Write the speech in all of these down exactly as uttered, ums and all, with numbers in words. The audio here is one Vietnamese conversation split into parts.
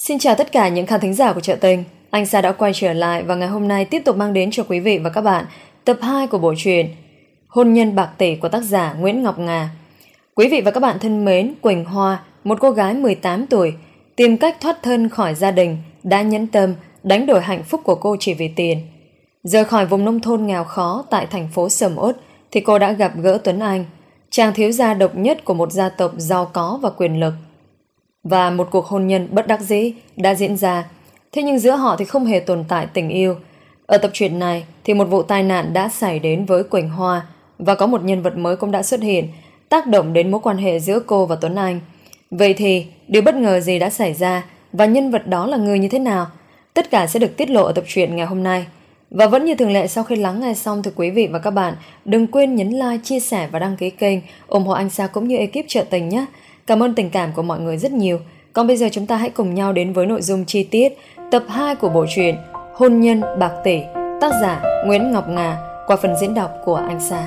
Xin chào tất cả những khán thính giả của Chợ Tình. Anh Sa đã quay trở lại và ngày hôm nay tiếp tục mang đến cho quý vị và các bạn tập hai của bộ truyện Hôn nhân bạc tỷ của tác giả Nguyễn Ngọc Ngà. Quý vị và các bạn thân mến, Quỳnh Hoa, một cô gái mười tám tuổi, tìm cách thoát thân khỏi gia đình, đã nhẫn tâm đánh đổi hạnh phúc của cô chỉ vì tiền. Rời khỏi vùng nông thôn nghèo khó tại thành phố Sầm Uất thì cô đã gặp gỡ Tuấn Anh, chàng thiếu gia độc nhất của một gia tộc giàu có và quyền lực. Và một cuộc hôn nhân bất đắc dĩ đã diễn ra. Thế nhưng giữa họ thì không hề tồn tại tình yêu. Ở tập truyện này thì một vụ tai nạn đã xảy đến với Quỳnh Hoa, và có một nhân vật mới cũng đã xuất hiện, tác động đến mối quan hệ giữa cô và Tuấn Anh. Vậy thì điều bất ngờ gì đã xảy ra, và nhân vật đó là người như thế nào? Tất cả sẽ được tiết lộ ở tập truyện ngày hôm nay. Và vẫn như thường lệ, sau khi lắng nghe xong thì quý vị và các bạn đừng quên nhấn like, chia sẻ và đăng ký kênh, ủng hộ anh Sa cũng như ekip Chợ Tình nhé. Cảm ơn tình cảm của mọi người rất nhiều. Còn bây giờ chúng ta hãy cùng nhau đến với nội dung chi tiết tập hai của bộ truyện Hôn nhân bạc tỷ, tác giả Nguyễn Ngọc Ngà, qua phần diễn đọc của anh Sa.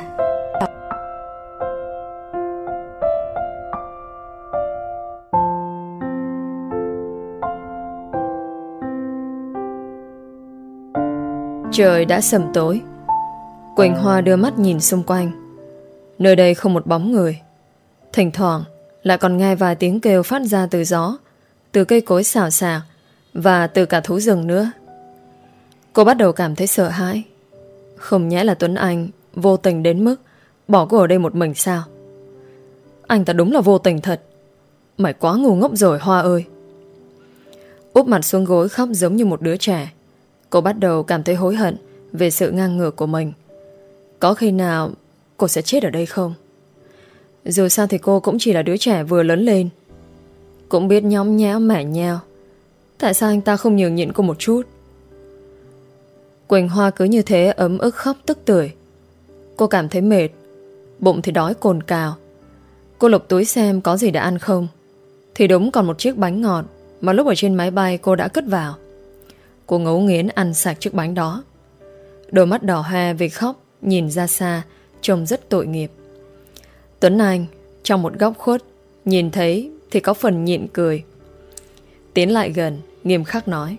Trời đã sầm tối. Quỳnh Hoa đưa mắt nhìn xung quanh. Nơi đây không một bóng người. Thỉnh thoảng lại còn nghe vài tiếng kêu phát ra từ gió, từ cây cối xào xạc và từ cả thú rừng nữa. Cô bắt đầu cảm thấy sợ hãi. Không nhẽ là Tuấn Anh vô tình đến mức bỏ cô ở đây một mình sao? Anh ta đúng là vô tình thật. Mày quá ngu ngốc rồi Hoa ơi. Úp mặt xuống gối khóc giống như một đứa trẻ. Cô bắt đầu cảm thấy hối hận về sự ngang ngược của mình. Có khi nào cô sẽ chết ở đây không? Dù sao thì cô cũng chỉ là đứa trẻ vừa lớn lên, cũng biết nhõng nhẽo mẻ nheo. Tại sao anh ta không nhường nhịn cô một chút? Quỳnh Hoa cứ như thế ấm ức khóc tức tưởi. Cô cảm thấy mệt, bụng thì đói cồn cào. Cô lục túi xem có gì để ăn không, thì đúng còn một chiếc bánh ngọt mà lúc ở trên máy bay cô đã cất vào. Cô ngấu nghiến ăn sạch chiếc bánh đó. Đôi mắt đỏ hoe vì khóc nhìn ra xa, trông rất tội nghiệp. Tuấn Anh trong một góc khuất nhìn thấy thì có phần nhịn cười. Tiến lại gần nghiêm khắc nói: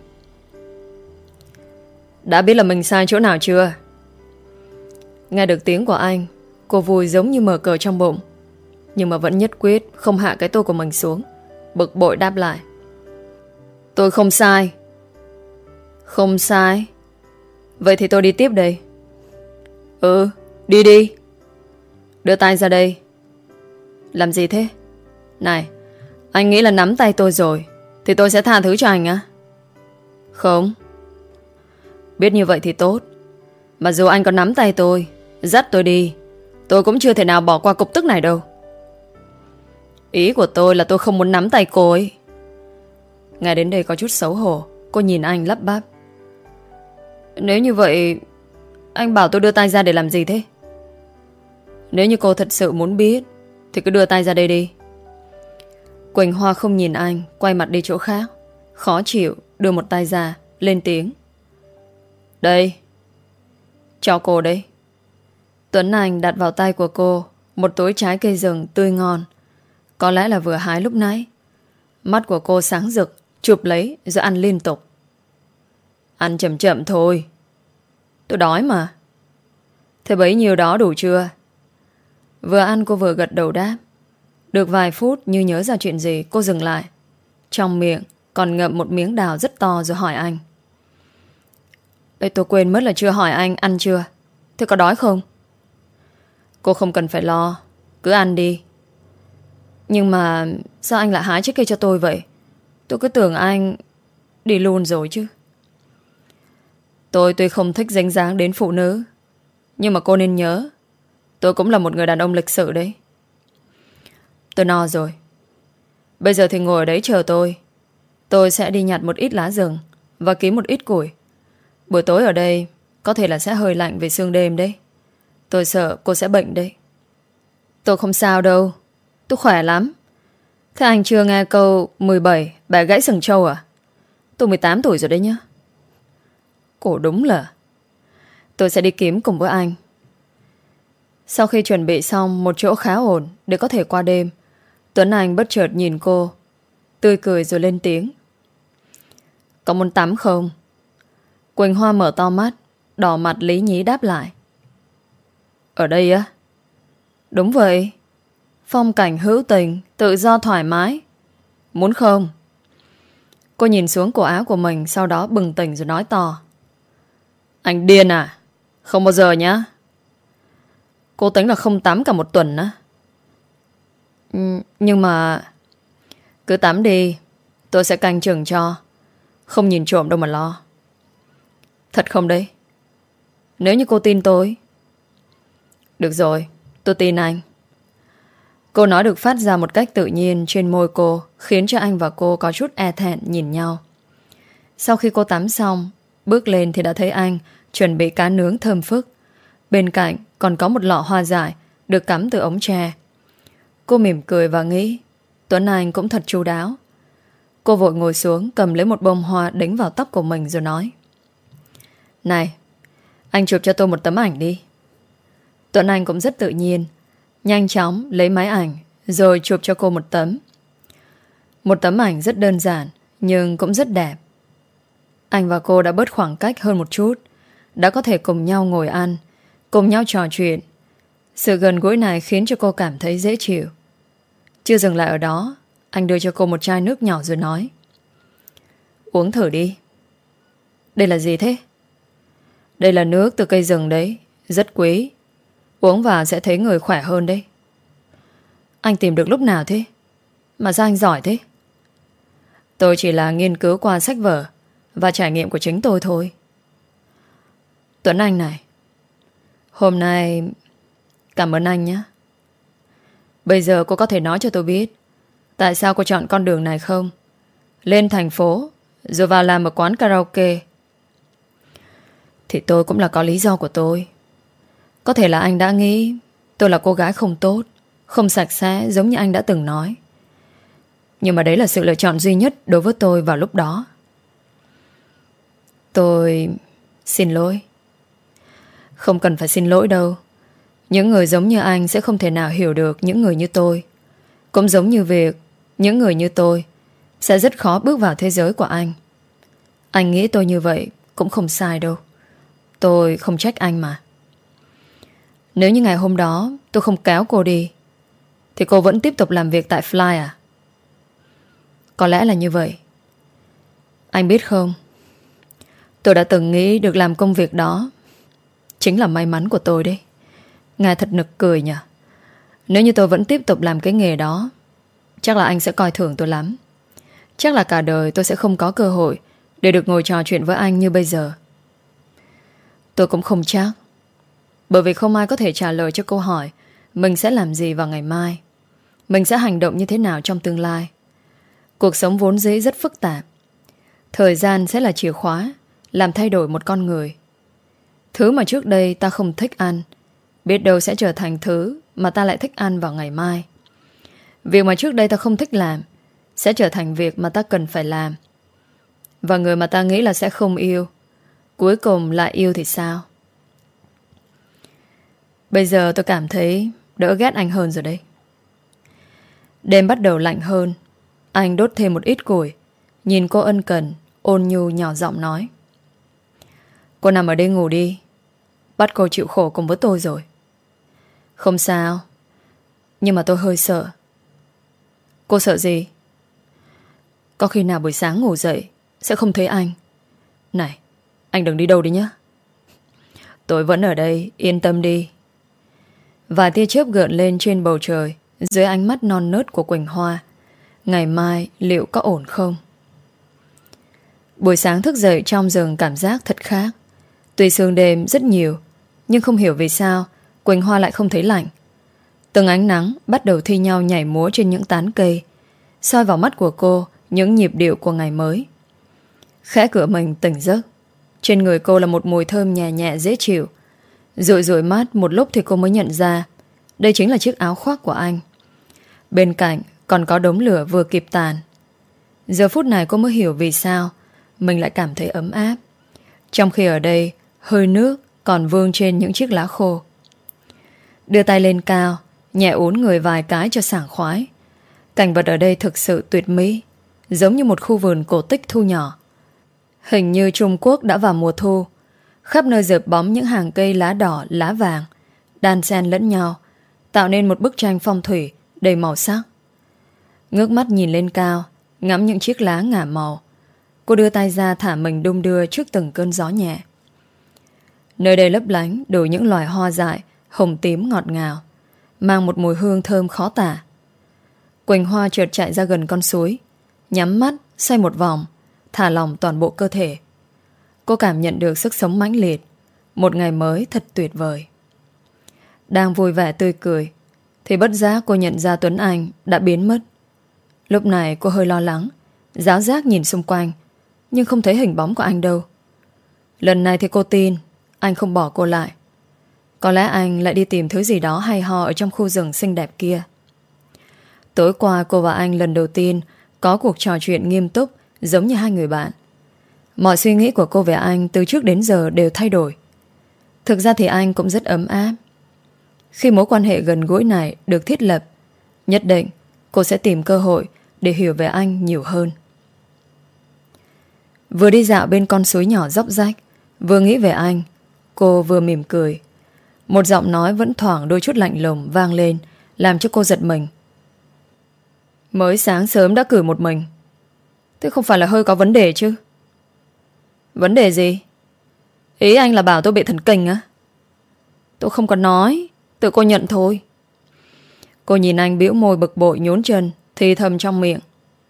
đã biết là mình sai chỗ nào chưa? Nghe được tiếng của anh, cô vui giống như mở cờ trong bụng, nhưng mà vẫn nhất quyết không hạ cái tô của mình xuống. Bực bội đáp lại: tôi không sai. Không sai? Vậy thì tôi đi tiếp đây. Ừ, đi đi. Đưa tay ra đây. Làm gì thế? Này, anh nghĩ là nắm tay tôi rồi thì tôi sẽ tha thứ cho anh á? Không. Biết như vậy thì tốt. Mà dù anh có nắm tay tôi, dắt tôi đi, tôi cũng chưa thể nào bỏ qua cục tức này đâu. Ý của tôi là tôi không muốn nắm tay cô ấy. Nghe đến đây có chút xấu hổ, cô nhìn anh lắp bắp: nếu như vậy, anh bảo tôi đưa tay ra để làm gì thế? Nếu như cô thật sự muốn biết thì cứ đưa tay ra đây đi. Quỳnh Hoa không nhìn anh, quay mặt đi chỗ khác, khó chịu đưa một tay ra, lên tiếng: đây, cho cô đây. Tuấn Anh đặt vào tay của cô một túi trái cây rừng tươi ngon, có lẽ là vừa hái lúc nãy. Mắt của cô sáng rực, chụp lấy rồi ăn liên tục. Ăn chậm chậm thôi, tôi đói mà. Thế bấy nhiêu đó đủ chưa? Vừa ăn cô vừa gật đầu đáp. Được vài phút như nhớ ra chuyện gì, cô dừng lại. Trong miệng còn ngậm một miếng đào rất to rồi hỏi anh: đây, tôi quên mất là chưa hỏi anh ăn chưa. Thế có đói không? Cô không cần phải lo, cứ ăn đi. Nhưng mà sao anh lại hái trái cây cho tôi vậy? Tôi cứ tưởng anh đi luôn rồi chứ. Tôi tuy không thích dính dáng đến phụ nữ, nhưng mà cô nên nhớ, tôi cũng là một người đàn ông lịch sự đấy. Tôi no rồi. Bây giờ thì ngồi ở đấy chờ tôi. Tôi sẽ đi nhặt một ít lá rừng và kiếm một ít củi. Buổi tối ở đây có thể là sẽ hơi lạnh về sương đêm đấy. Tôi sợ cô sẽ bệnh đấy. Tôi không sao đâu, tôi khỏe lắm. Thế anh chưa nghe câu mười bảy bẻ gãy sừng trâu à? Tôi mười tám tuổi rồi đấy nhá. Cô đúng là... Tôi sẽ đi kiếm cùng với anh. Sau khi chuẩn bị xong một chỗ khá ổn để có thể qua đêm, Tuấn Anh bất chợt nhìn cô, tươi cười rồi lên tiếng: Có muốn tắm không? Quỳnh Hoa mở to mắt, đỏ mặt lý nhí đáp lại. Ở đây á? Đúng vậy. Phong cảnh hữu tình, tự do thoải mái. Muốn không? Cô nhìn xuống cổ áo của mình, sau đó bừng tỉnh rồi nói to. Anh điên à? Không bao giờ nhá. Cô tính là không tắm cả một tuần á. ừ, Nhưng mà cứ tắm đi, tôi sẽ canh chừng cho. Không nhìn trộm đâu mà lo. Thật không đấy? Nếu như cô tin tôi. Được rồi, tôi tin anh. Cô nói được phát ra một cách tự nhiên trên môi cô, khiến cho anh và cô có chút e thẹn nhìn nhau. Sau khi cô tắm xong, bước lên thì đã thấy anh chuẩn bị cá nướng thơm phức. Bên cạnh còn có một lọ hoa dại được cắm từ ống tre. Cô mỉm cười và nghĩ Tuấn Anh cũng thật chu đáo. Cô vội ngồi xuống, cầm lấy một bông hoa đánh vào tóc của mình rồi nói. Này, anh chụp cho tôi một tấm ảnh đi. Tuấn Anh cũng rất tự nhiên, nhanh chóng lấy máy ảnh rồi chụp cho cô một tấm. Một tấm ảnh rất đơn giản nhưng cũng rất đẹp. Anh và cô đã bớt khoảng cách hơn một chút, đã có thể cùng nhau ngồi ăn, cùng nhau trò chuyện. Sự gần gũi này khiến cho cô cảm thấy dễ chịu. Chưa dừng lại ở đó, anh đưa cho cô một chai nước nhỏ rồi nói. Uống thử đi. Đây là gì thế? Đây là nước từ cây rừng đấy, rất quý. Uống vào sẽ thấy người khỏe hơn đấy. Anh tìm được lúc nào thế? Mà sao anh giỏi thế? Tôi chỉ là nghiên cứu qua sách vở và trải nghiệm của chính tôi thôi. Tuấn Anh này, hôm nay cảm ơn anh nhé. Bây giờ cô có thể nói cho tôi biết tại sao cô chọn con đường này không? Lên thành phố rồi vào làm ở quán karaoke. Thì tôi cũng là có lý do của tôi. Có thể là anh đã nghĩ tôi là cô gái không tốt, không sạch sẽ giống như anh đã từng nói. Nhưng mà đấy là sự lựa chọn duy nhất đối với tôi vào lúc đó. Tôi xin lỗi. Không cần phải xin lỗi đâu. Những người giống như anh sẽ không thể nào hiểu được những người như tôi. Cũng giống như việc những người như tôi sẽ rất khó bước vào thế giới của anh. Anh nghĩ tôi như vậy cũng không sai đâu. Tôi không trách anh mà. Nếu như ngày hôm đó tôi không kéo cô đi thì cô vẫn tiếp tục làm việc tại Fly à? Có lẽ là như vậy. Anh biết không, tôi đã từng nghĩ được làm công việc đó chính là may mắn của tôi đấy. Nghe thật nực cười nhỉ. Nếu như tôi vẫn tiếp tục làm cái nghề đó, chắc là anh sẽ coi thường tôi lắm. Chắc là cả đời tôi sẽ không có cơ hội để được ngồi trò chuyện với anh như bây giờ. Tôi cũng không chắc, bởi vì không ai có thể trả lời cho câu hỏi mình sẽ làm gì vào ngày mai, mình sẽ hành động như thế nào trong tương lai. Cuộc sống vốn dĩ rất phức tạp. Thời gian sẽ là chìa khóa làm thay đổi một con người. Thứ mà trước đây ta không thích ăn, biết đâu sẽ trở thành thứ mà ta lại thích ăn vào ngày mai. Việc mà trước đây ta không thích làm sẽ trở thành việc mà ta cần phải làm. Và người mà ta nghĩ là sẽ không yêu, cuối cùng lại yêu thì sao? Bây giờ tôi cảm thấy đỡ ghét anh hơn rồi đấy. Đêm bắt đầu lạnh hơn. Anh đốt thêm một ít củi, nhìn cô ân cần, ôn nhu nhỏ giọng nói. Cô nằm ở đây ngủ đi. Bắt cô chịu khổ cùng với tôi rồi. Không sao, nhưng mà tôi hơi sợ. Cô sợ gì? Có khi nào buổi sáng ngủ dậy sẽ không thấy anh. Này, anh đừng đi đâu đi nhé. Tôi vẫn ở đây, yên tâm đi. Và tia chớp gợn lên trên bầu trời dưới ánh mắt non nớt của Quỳnh Hoa. Ngày mai liệu có ổn không? Buổi sáng thức dậy trong giường cảm giác thật khác. Tuy sương đêm rất nhiều, nhưng không hiểu vì sao Quỳnh Hoa lại không thấy lạnh. Từng ánh nắng bắt đầu thi nhau nhảy múa trên những tán cây, soi vào mắt của cô những nhịp điệu của ngày mới. Khẽ cửa mình tỉnh giấc. Trên người cô là một mùi thơm nhẹ nhẹ dễ chịu. Dụi dụi mắt một lúc thì cô mới nhận ra đây chính là chiếc áo khoác của anh. Bên cạnh còn có đống lửa vừa kịp tàn. Giờ phút này cô mới hiểu vì sao mình lại cảm thấy ấm áp, trong khi ở đây hơi nước còn vương trên những chiếc lá khô. Đưa tay lên cao, nhẹ uốn người vài cái cho sảng khoái. Cảnh vật ở đây thực sự tuyệt mỹ, giống như một khu vườn cổ tích thu nhỏ. Hình như Trung Quốc đã vào mùa thu. Khắp nơi rợp bóng những hàng cây lá đỏ, lá vàng, đan xen lẫn nhau, tạo nên một bức tranh phong thủy đầy màu sắc. Ngước mắt nhìn lên cao, ngắm những chiếc lá ngả màu, cô đưa tay ra thả mình đung đưa trước từng cơn gió nhẹ. Nơi đây lấp lánh đủ những loài hoa dại, hồng tím ngọt ngào, mang một mùi hương thơm khó tả. Quỳnh Hoa chợt chạy ra gần con suối, nhắm mắt, xoay một vòng, thả lỏng toàn bộ cơ thể. Cô cảm nhận được sức sống mãnh liệt. Một ngày mới thật tuyệt vời. Đang vui vẻ tươi cười thì bất giác cô nhận ra Tuấn Anh đã biến mất. Lúc này cô hơi lo lắng, ráo rác nhìn xung quanh, nhưng không thấy hình bóng của anh đâu. Lần này thì cô tin anh không bỏ cô lại. Có lẽ anh lại đi tìm thứ gì đó hay ho ở trong khu rừng xinh đẹp kia. Tối qua cô và anh lần đầu tiên có cuộc trò chuyện nghiêm túc, giống như hai người bạn. Mọi suy nghĩ của cô về anh từ trước đến giờ đều thay đổi. Thực ra thì anh cũng rất ấm áp. Khi mối quan hệ gần gũi này được thiết lập, nhất định cô sẽ tìm cơ hội để hiểu về anh nhiều hơn. Vừa đi dạo bên con suối nhỏ dốc rách, vừa nghĩ về anh, cô vừa mỉm cười. Một giọng nói vẫn thoảng đôi chút lạnh lùng vang lên, làm cho cô giật mình. Mới sáng sớm đã cử một mình, thế không phải là hơi có vấn đề chứ? Vấn đề gì? Ý anh là bảo tôi bị thần kinh á? Tôi không có nói, tự cô nhận thôi. Cô nhìn anh bĩu môi bực bội nhốn chân, thì thầm trong miệng.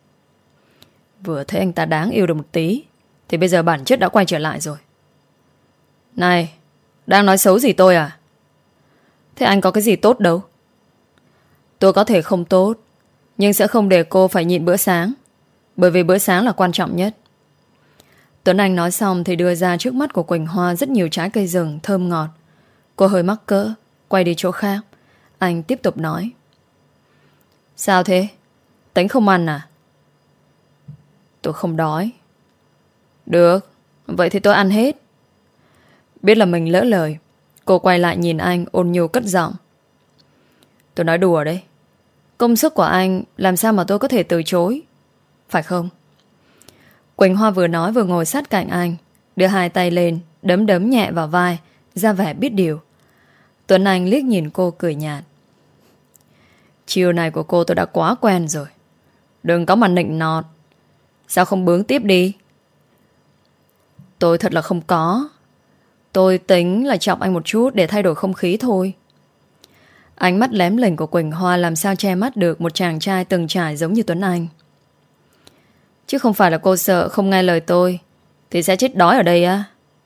Vừa thấy anh ta đáng yêu được một tí, thì bây giờ bản chất đã quay trở lại rồi. Này, đang nói xấu gì tôi à? Thế anh có cái gì tốt đâu? Tôi có thể không tốt, nhưng sẽ không để cô phải nhịn bữa sáng, bởi vì bữa sáng là quan trọng nhất. Tuấn Anh nói xong thì đưa ra trước mắt của Quỳnh Hoa rất nhiều trái cây rừng thơm ngọt. Cô hơi mắc cỡ, quay đi chỗ khác. Anh tiếp tục nói. Sao thế? Tính không ăn à? Tôi không đói. Được, vậy thì tôi ăn hết. Biết là mình lỡ lời, cô quay lại nhìn anh ôn nhu cất giọng. Tôi nói đùa đấy. Công sức của anh làm sao mà tôi có thể từ chối, phải không? Quỳnh Hoa vừa nói vừa ngồi sát cạnh anh, đưa hai tay lên, đấm đấm nhẹ vào vai, ra vẻ biết điều. Tuấn Anh liếc nhìn cô cười nhạt. Chiều này của cô tôi đã quá quen rồi. Đừng có mà nịnh nọt. Sao không bướng tiếp đi? Tôi thật là không có. Tôi tính là chọc anh một chút để thay đổi không khí thôi. Ánh mắt lém lỉnh của Quỳnh Hoa làm sao che mắt được một chàng trai từng trải giống như Tuấn Anh. Chứ không phải là cô sợ không nghe lời tôi thì sẽ chết đói ở đây á?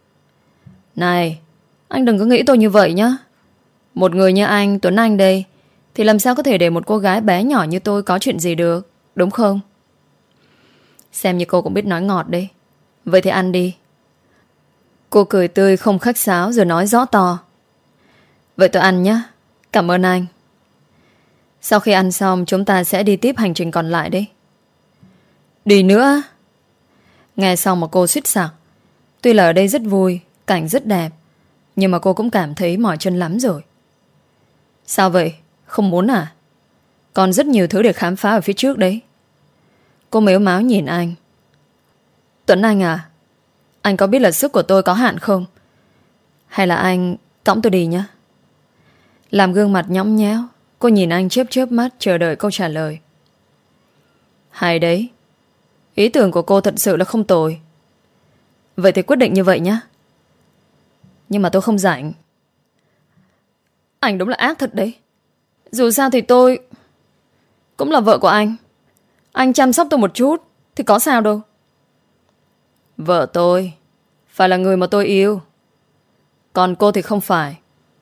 Này, anh đừng có nghĩ tôi như vậy nhá. Một người như anh, Tuấn Anh đây, thì làm sao có thể để một cô gái bé nhỏ như tôi có chuyện gì được, đúng không? Xem như cô cũng biết nói ngọt đấy. Vậy thì ăn đi. Cô cười tươi không khách sáo rồi nói rõ to. Vậy tôi ăn nhé. Cảm ơn anh. Sau khi ăn xong chúng ta sẽ đi tiếp hành trình còn lại đấy. Đi nữa? Nghe xong mà cô suýt sặc. Tuy là ở đây rất vui, cảnh rất đẹp, nhưng mà cô cũng cảm thấy mỏi chân lắm rồi. Sao vậy? Không muốn à? Còn rất nhiều thứ để khám phá ở phía trước đấy. Cô mếu máo nhìn anh. Tuấn Anh à, anh có biết là sức của tôi có hạn không? Hay là anh cõng tôi đi nhé? Làm gương mặt nhõng nhẽo, cô nhìn anh chớp chớp mắt chờ đợi câu trả lời. Hay đấy. Ý tưởng của cô thật sự là không tồi. Vậy thì quyết định như vậy nhé. Nhưng mà tôi không rảnh. Anh đúng là ác thật đấy. Dù sao thì tôi cũng là vợ của anh. Anh chăm sóc tôi một chút thì có sao đâu. Vợ tôi phải là người mà tôi yêu, còn cô thì không phải.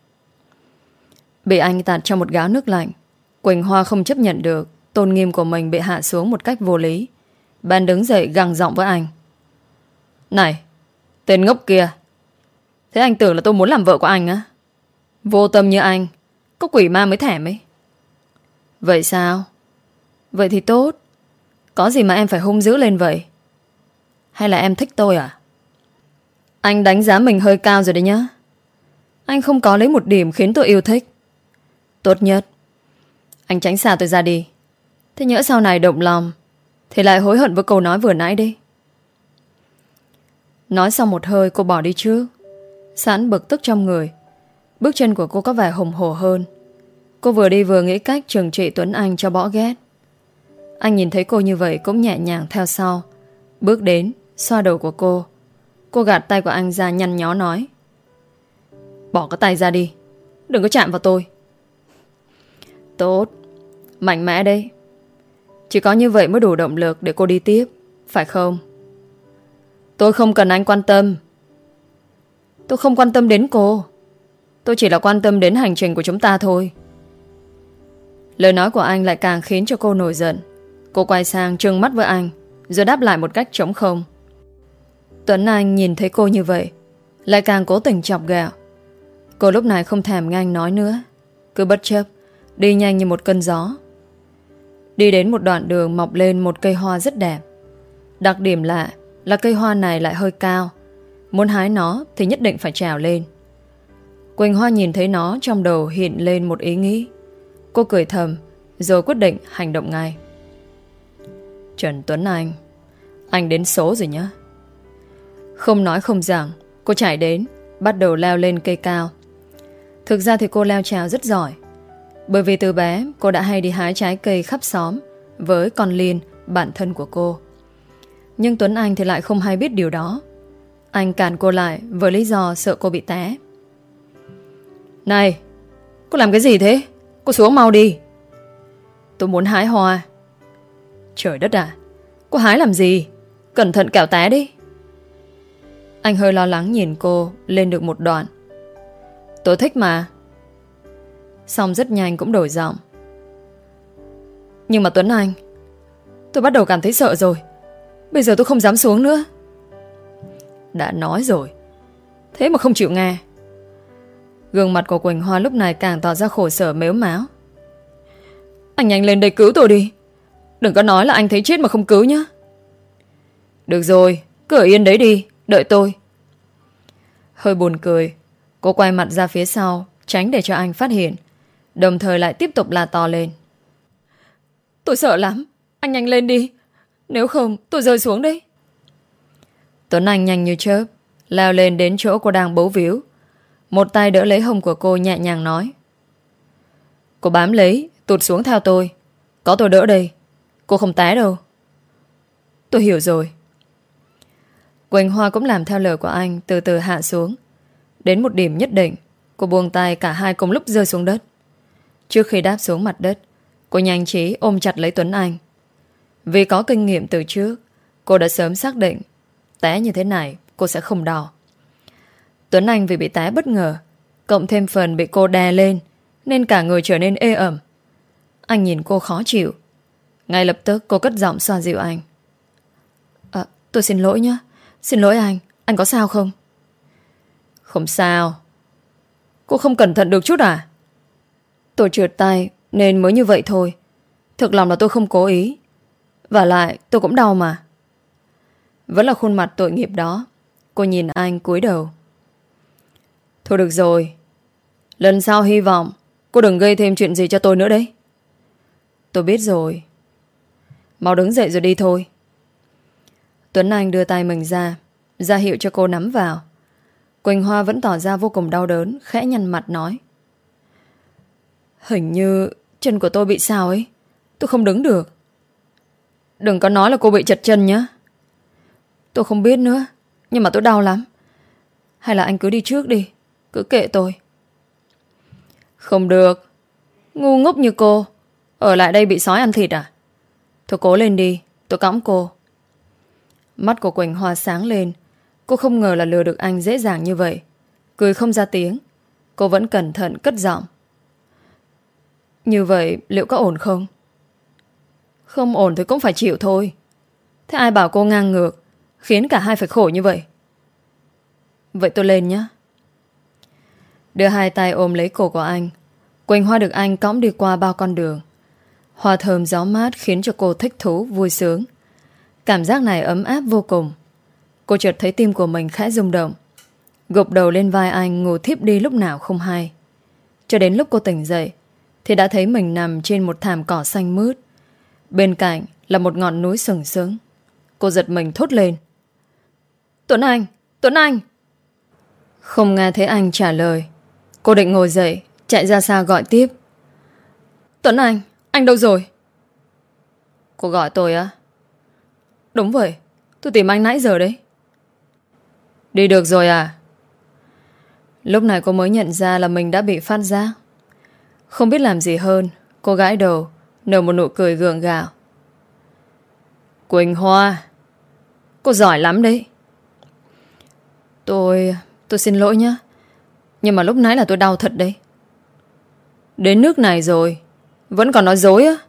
Bị anh tạt cho một gáo nước lạnh, Quỳnh Hoa không chấp nhận được tôn nghiêm của mình bị hạ xuống một cách vô lý. Bạn đứng dậy gằn giọng với anh. Này, tên ngốc kia, thế anh tưởng là tôi muốn làm vợ của anh á? Vô tâm như anh, có quỷ ma mới thèm ấy. Vậy sao? Vậy thì tốt. Có gì mà em phải hung dữ lên vậy? Hay là em thích tôi à? Anh đánh giá mình hơi cao rồi đấy nhá. Anh không có lấy một điểm khiến tôi yêu thích. Tốt nhất anh tránh xa tôi ra đi. Thế nhỡ sau này động lòng thì lại hối hận với câu nói vừa nãy đi. Nói xong một hơi cô bỏ đi trước. Sẵn bực tức trong người, bước chân của cô có vẻ hùng hổ hơn. Cô vừa đi vừa nghĩ cách trừng trị Tuấn Anh cho bỏ ghét. Anh nhìn thấy cô như vậy cũng nhẹ nhàng theo sau, bước đến xoa đầu của cô. Cô gạt tay của anh ra nhăn nhó nói: bỏ cái tay ra đi, đừng có chạm vào tôi. Tốt, mạnh mẽ đấy. Chỉ có như vậy mới đủ động lực để cô đi tiếp, phải không? Tôi không cần anh quan tâm. Tôi không quan tâm đến cô. Tôi chỉ là quan tâm đến hành trình của chúng ta thôi. Lời nói của anh lại càng khiến cho cô nổi giận. Cô quay sang trừng mắt với anh, rồi đáp lại một cách trống không. Tuấn Anh nhìn thấy cô như vậy, lại càng cố tình chọc ghẹo. Cô lúc này không thèm nghe anh nói nữa, cứ bất chấp đi nhanh như một cơn gió. Đi đến một đoạn đường mọc lên một cây hoa rất đẹp. Đặc điểm lạ là cây hoa này lại hơi cao. Muốn hái nó thì nhất định phải trèo lên. Quỳnh Hoa nhìn thấy nó, trong đầu hiện lên một ý nghĩ. Cô cười thầm, rồi quyết định hành động ngay. Trần Tuấn Anh, anh đến số rồi nhá. Không nói không rằng, cô chạy đến, bắt đầu leo lên cây cao. Thực ra thì cô leo trèo rất giỏi, bởi vì từ bé cô đã hay đi hái trái cây khắp xóm với con Liên, bạn thân của cô. Nhưng Tuấn Anh thì lại không hay biết điều đó. Anh cản cô lại với lý do sợ cô bị té. Này, cô làm cái gì thế? Cô xuống mau đi. Tôi muốn hái hoa. Trời đất à, cô hái làm gì? Cẩn thận kẻo té đi. Anh hơi lo lắng nhìn cô lên được một đoạn. Tôi thích mà. Xong rất nhanh cũng đổi giọng. Nhưng mà Tuấn Anh, tôi bắt đầu cảm thấy sợ rồi. Bây giờ tôi không dám xuống nữa. Đã nói rồi, thế mà không chịu nghe. Gương mặt của Quỳnh Hoa lúc này càng tỏ ra khổ sở mếu máo. Anh nhanh lên đây cứu tôi đi. Đừng có nói là anh thấy chết mà không cứu nhé. Được rồi, cứ ở yên đấy đi, đợi tôi. Hơi buồn cười, cô quay mặt ra phía sau, tránh để cho anh phát hiện, đồng thời lại tiếp tục la to lên. Tôi sợ lắm, anh nhanh lên đi. Nếu không tôi rơi xuống đấy. Tuấn Anh nhanh như chớp leo lên đến chỗ cô đang bấu víu. Một tay đỡ lấy hông của cô, nhẹ nhàng nói: cô bám lấy, tụt xuống theo tôi. Có tôi đỡ đây, cô không té đâu. Tôi hiểu rồi. Quỳnh Hoa cũng làm theo lời của anh, từ từ hạ xuống. Đến một điểm nhất định, cô buông tay, cả hai cùng lúc rơi xuống đất. Trước khi đáp xuống mặt đất, cô nhanh trí ôm chặt lấy Tuấn Anh. Vì có kinh nghiệm từ trước, cô đã sớm xác định té như thế này cô sẽ không đau. Tuấn Anh vì bị té bất ngờ, cộng thêm phần bị cô đè lên, nên cả người trở nên ê ẩm. Anh nhìn cô khó chịu. Ngay lập tức cô cất giọng xoa dịu anh. À, tôi xin lỗi nhé. Xin lỗi anh, anh có sao không? Không sao. Cô không cẩn thận được chút à? Tôi trượt tay nên mới như vậy thôi. Thực lòng là tôi không cố ý. Và lại tôi cũng đau mà. Vẫn là khuôn mặt tội nghiệp đó. Cô nhìn anh cúi đầu. Thôi được rồi, lần sau hy vọng cô đừng gây thêm chuyện gì cho tôi nữa đấy. Tôi biết rồi. Mau đứng dậy rồi đi thôi. Tuấn Anh đưa tay mình ra, ra hiệu cho cô nắm vào. Quỳnh Hoa vẫn tỏ ra vô cùng đau đớn, khẽ nhăn mặt nói: hình như chân của tôi bị sao ấy, tôi không đứng được. Đừng có nói là cô bị chật chân nhé. Tôi không biết nữa, nhưng mà tôi đau lắm. Hay là anh cứ đi trước đi, cứ kệ tôi. Không được. Ngu ngốc như cô ở lại đây bị sói ăn thịt à? Thôi cố lên đi, tôi cõng cô. Mắt của Quỳnh Hoa sáng lên. Cô không ngờ là lừa được anh dễ dàng như vậy. Cười không ra tiếng. Cô vẫn cẩn thận cất giọng. Như vậy liệu có ổn không? Không ổn thì cũng phải chịu thôi. Thế ai bảo cô ngang ngược, khiến cả hai phải khổ như vậy? Vậy tôi lên nhé. Đưa hai tay ôm lấy cổ của anh. Quỳnh Hoa được anh cõng đi qua bao con đường. Hoa thơm gió mát khiến cho cô thích thú, vui sướng. Cảm giác này ấm áp vô cùng. Cô chợt thấy tim của mình khẽ rung động. Gục đầu lên vai anh, ngủ thiếp đi lúc nào không hay. Cho đến lúc cô tỉnh dậy thì đã thấy mình nằm trên một thảm cỏ xanh mướt. Bên cạnh là một ngọn núi sừng sững. Cô giật mình thốt lên: Tuấn Anh, Tuấn Anh! Không nghe thấy anh trả lời, cô định ngồi dậy, chạy ra xa gọi tiếp. Tuấn Anh, anh đâu rồi? Cô gọi tôi á? Đúng vậy, tôi tìm anh nãy giờ đấy. Đi được rồi à? Lúc này cô mới nhận ra là mình đã bị phát giác. Không biết làm gì hơn, cô gãi đầu, nở một nụ cười gượng gạo. Quỳnh Hoa, cô giỏi lắm đấy. Tôi... tôi xin lỗi nhé. Nhưng mà lúc nãy là tôi đau thật đấy. Đến nước này rồi vẫn còn nói dối á?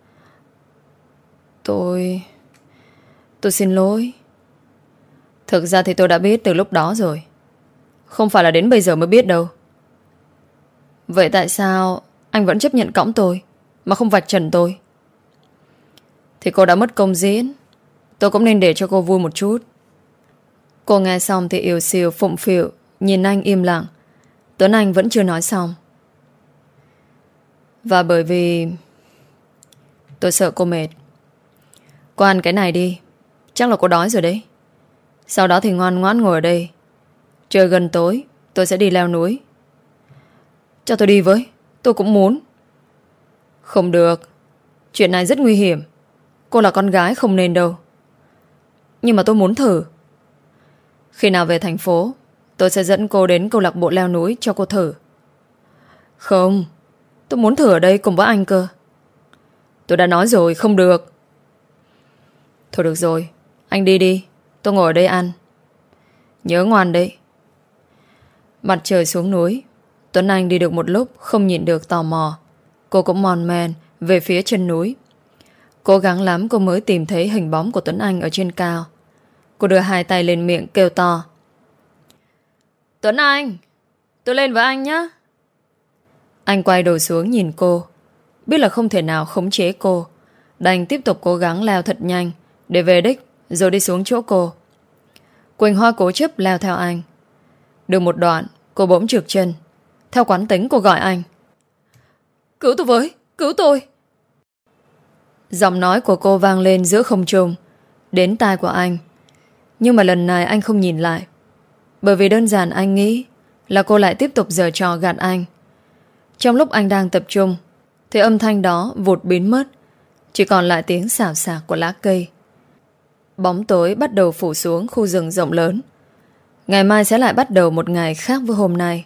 Tôi... tôi xin lỗi. Thực ra thì tôi đã biết từ lúc đó rồi. Không phải là đến bây giờ mới biết đâu. Vậy tại sao anh vẫn chấp nhận cõng tôi mà không vạch trần tôi? Thì cô đã mất công diễn, tôi cũng nên để cho cô vui một chút. Cô nghe xong thì yếu xìu phụng phịu, nhìn anh im lặng. Tuấn Anh vẫn chưa nói xong. Và bởi vì tôi sợ cô mệt. Cô ăn cái này đi, chắc là cô đói rồi đấy. Sau đó thì ngoan ngoãn ngồi ở đây. Trời gần tối, tôi sẽ đi leo núi. Cho tôi đi với, tôi cũng muốn. Không được, chuyện này rất nguy hiểm. Cô là con gái không nên đâu. Nhưng mà tôi muốn thử. Khi nào về thành phố, tôi sẽ dẫn cô đến câu lạc bộ leo núi cho cô thử. Không, tôi muốn thử ở đây cùng với anh cơ. Tôi đã nói rồi, không được. Thôi được rồi, anh đi đi, tôi ngồi ở đây ăn. Nhớ ngoan đấy. Mặt trời xuống núi, Tuấn Anh đi được một lúc không nhịn được tò mò. Cô cũng mòn men về phía chân núi. Cố gắng lắm cô mới tìm thấy hình bóng của Tuấn Anh ở trên cao. Cô đưa hai tay lên miệng kêu to. Tuấn Anh, tôi lên với anh nhé. Anh quay đầu xuống nhìn cô. Biết là không thể nào khống chế cô, đành tiếp tục cố gắng leo thật nhanh để về đích rồi đi xuống chỗ cô. Quỳnh Hoa cố chấp leo theo anh. Được một đoạn, cô bỗng trượt chân. Theo quán tính cô gọi anh. Cứu tôi với, cứu tôi. Giọng nói của cô vang lên giữa không trung, đến tai của anh. Nhưng mà lần này anh không nhìn lại, bởi vì đơn giản anh nghĩ là cô lại tiếp tục giở trò gạt anh. Trong lúc anh đang tập trung thì âm thanh đó vụt biến mất, chỉ còn lại tiếng xào xạc của lá cây. Bóng tối bắt đầu phủ xuống khu rừng rộng lớn. Ngày mai sẽ lại bắt đầu một ngày khác với hôm nay.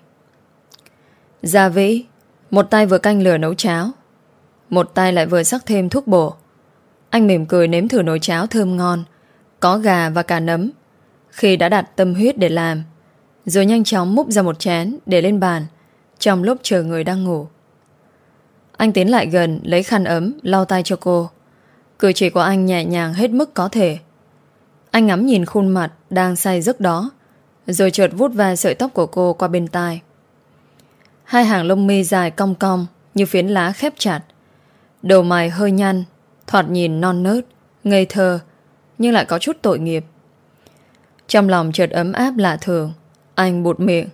Gia Vĩ một tay vừa canh lửa nấu cháo, một tay lại vừa sắc thêm thuốc bổ. Anh mỉm cười nếm thử nồi cháo thơm ngon, có gà và cả nấm, khi đã đặt tâm huyết để làm, rồi nhanh chóng múc ra một chén để lên bàn trong lúc chờ người đang ngủ. Anh tiến lại gần lấy khăn ấm lau tay cho cô. Cử chỉ của anh nhẹ nhàng hết mức có thể. Anh ngắm nhìn khuôn mặt đang say giấc đó, rồi chợt vuốt ve sợi tóc của cô qua bên tai. Hai hàng lông mi dài cong cong như phiến lá khép chặt. Đầu mày hơi nhăn, thoạt nhìn non nớt, ngây thơ, nhưng lại có chút tội nghiệp. Trong lòng chợt ấm áp lạ thường. Anh bụt miệng.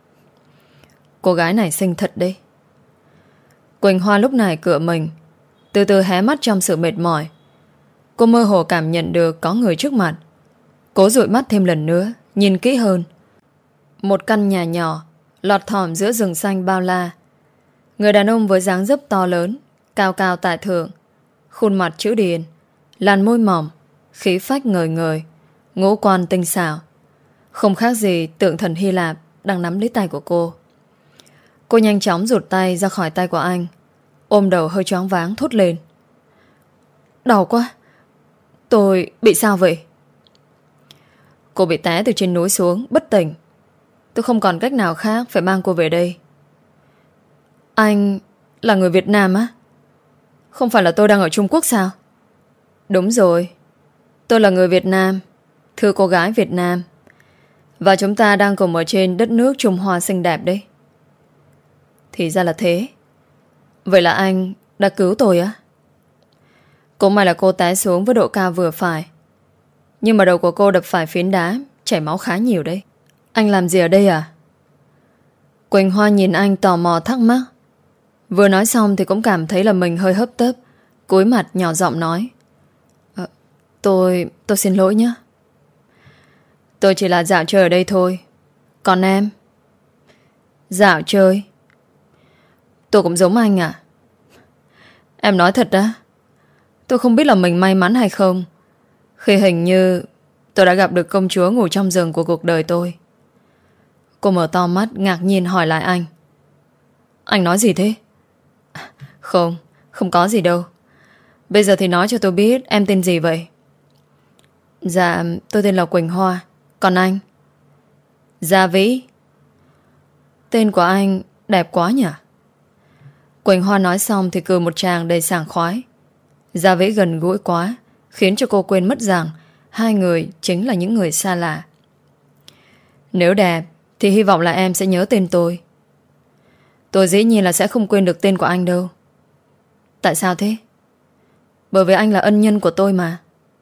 Cô gái này xinh thật đấy. Quỳnh Hoa lúc này cựa mình, từ từ hé mắt trong sự mệt mỏi. Cô mơ hồ cảm nhận được có người trước mặt. Cố dụi mắt thêm lần nữa, nhìn kỹ hơn. Một căn nhà nhỏ lọt thỏm giữa rừng xanh bao la. Người đàn ông với dáng dấp to lớn, cao cao tại thượng, khuôn mặt chữ điền, làn môi mỏng, khí phách ngời ngời, ngũ quan tinh xảo, không khác gì tượng thần Hy Lạp đang nắm lấy tay của cô. Cô nhanh chóng rụt tay ra khỏi tay của anh, ôm đầu hơi choáng váng thốt lên. Đau quá. Tôi bị sao vậy? Cô bị té từ trên núi xuống, bất tỉnh. Tôi không còn cách nào khác phải mang cô về đây. Anh là người Việt Nam á? Không phải là tôi đang ở Trung Quốc sao? Đúng rồi, tôi là người Việt Nam, thưa cô gái Việt Nam. Và chúng ta đang cùng ở trên đất nước Trung Hoa xinh đẹp đấy. Thì ra là thế. Vậy là anh đã cứu tôi á? Cũng may là cô té xuống với độ cao vừa phải, nhưng mà đầu của cô đập phải phiến đá, chảy máu khá nhiều đấy. Anh làm gì ở đây à? Quỳnh Hoa nhìn anh tò mò thắc mắc. Vừa nói xong thì cũng cảm thấy là mình hơi hấp tấp, cúi mặt nhỏ giọng nói. Ờ, tôi, tôi xin lỗi nhé. Tôi chỉ là dạo chơi ở đây thôi. Còn em? Dạo chơi? Tôi cũng giống anh à? Em nói thật đó. Tôi không biết là mình may mắn hay không khi hình như tôi đã gặp được công chúa ngủ trong giường của cuộc đời tôi. Cô mở to mắt ngạc nhiên hỏi lại anh. Anh nói gì thế? Không, không có gì đâu. Bây giờ thì nói cho tôi biết em tên gì vậy? Dạ, tôi tên là Quỳnh Hoa. Còn anh? Gia Vĩ. Tên của anh đẹp quá nhỉ? Quỳnh Hoa nói xong thì cười một tràng đầy sảng khoái. Gia Vĩ gần gũi quá, khiến cho cô quên mất rằng hai người chính là những người xa lạ. Nếu đẹp thì hy vọng là em sẽ nhớ tên tôi. Tôi dĩ nhiên là sẽ không quên được tên của anh đâu. Tại sao thế? Bởi vì anh là ân nhân của tôi mà.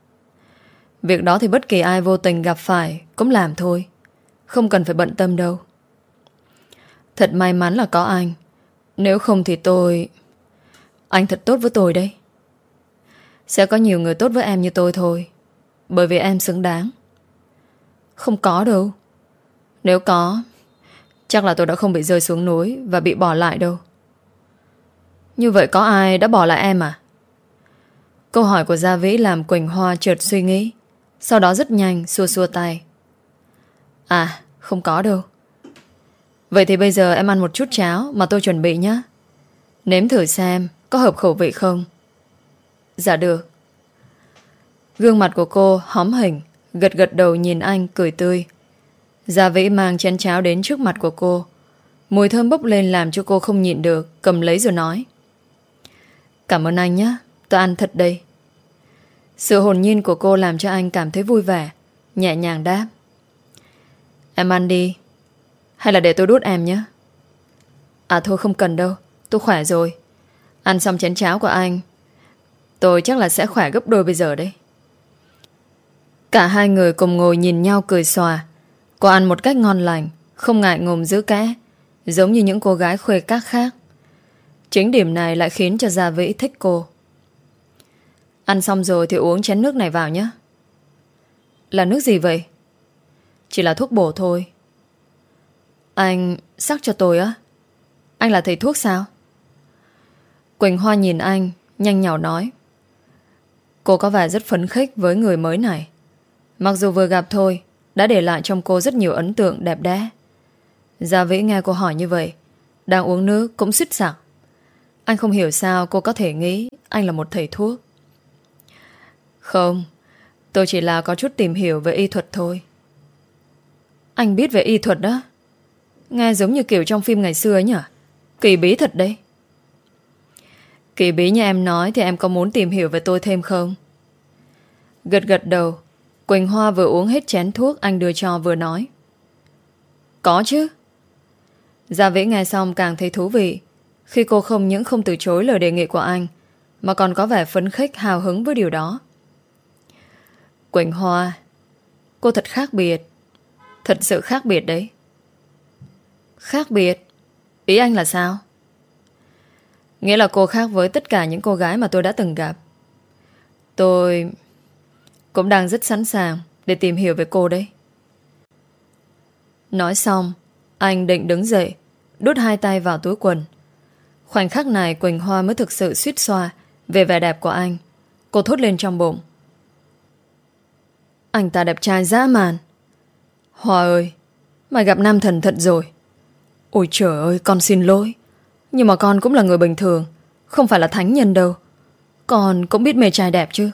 Việc đó thì bất kỳ ai vô tình gặp phải cũng làm thôi, không cần phải bận tâm đâu. Thật may mắn là có anh. Nếu không thì tôi... Anh thật tốt với tôi đấy. Sẽ có nhiều người tốt với em như tôi thôi, bởi vì em xứng đáng. Không có đâu. Nếu có, chắc là tôi đã không bị rơi xuống núi và bị bỏ lại đâu. Như vậy có ai đã bỏ lại em à? Câu hỏi của Gia Vĩ làm Quỳnh Hoa chợt suy nghĩ, sau đó rất nhanh xua xua tay. À, không có đâu. Vậy thì bây giờ em ăn một chút cháo mà tôi chuẩn bị nhé. Nếm thử xem có hợp khẩu vị không. Dạ được. Gương mặt của cô hóm hình, gật gật đầu nhìn anh cười tươi. Gia Vĩ mang chén cháo đến trước mặt của cô. Mùi thơm bốc lên làm cho cô không nhịn được, cầm lấy rồi nói. Cảm ơn anh nhé, tôi ăn thật đây. Sự hồn nhiên của cô làm cho anh cảm thấy vui vẻ, nhẹ nhàng đáp. Em ăn đi. Hay là để tôi đút em nhé? À thôi không cần đâu, tôi khỏe rồi. Ăn xong chén cháo của anh, tôi chắc là sẽ khỏe gấp đôi bây giờ đấy. Cả hai người cùng ngồi nhìn nhau cười xòa. Cô ăn một cách ngon lành, không ngại ngùng giữ kẽ, giống như những cô gái khuê các khác. Chính điểm này lại khiến cho Gia Vĩ thích cô. Ăn xong rồi thì uống chén nước này vào nhé. Là nước gì vậy? Chỉ là thuốc bổ thôi. Anh sắc cho tôi á? Anh là thầy thuốc sao? Quỳnh Hoa nhìn anh, nhanh nhảu nói. Cô có vẻ rất phấn khích với người mới này. Mặc dù vừa gặp thôi, đã để lại trong cô rất nhiều ấn tượng đẹp đẽ. Gia Vĩ nghe cô hỏi như vậy, đang uống nước cũng suýt sặc. Anh không hiểu sao cô có thể nghĩ anh là một thầy thuốc. Không, tôi chỉ là có chút tìm hiểu về y thuật thôi. Anh biết về y thuật đó? Nghe giống như kiểu trong phim ngày xưa ấy nhỉ? Kỳ bí thật đấy. Kỳ bí như em nói thì em có muốn tìm hiểu về tôi thêm không? Gật gật đầu. Quỳnh Hoa vừa uống hết chén thuốc anh đưa cho vừa nói. Có chứ. Gia Vĩ nghe xong càng thấy thú vị, khi cô không những không từ chối lời đề nghị của anh, mà còn có vẻ phấn khích hào hứng với điều đó. Quỳnh Hoa, cô thật khác biệt. Thật sự khác biệt đấy. Khác biệt? Ý anh là sao? Nghĩa là cô khác với tất cả những cô gái mà tôi đã từng gặp. Tôi cũng đang rất sẵn sàng để tìm hiểu về cô đấy. Nói xong, anh định đứng dậy, đút hai tay vào túi quần. Khoảnh khắc này Quỳnh Hoa mới thực sự suýt xoa về vẻ đẹp của anh. Cô thốt lên trong bụng. Anh ta đẹp trai dã man. Hoa ơi, mày gặp nam thần thật rồi. Ôi trời ơi, con xin lỗi. Nhưng mà con cũng là người bình thường, không phải là thánh nhân đâu. Con cũng biết mê trai đẹp chứ.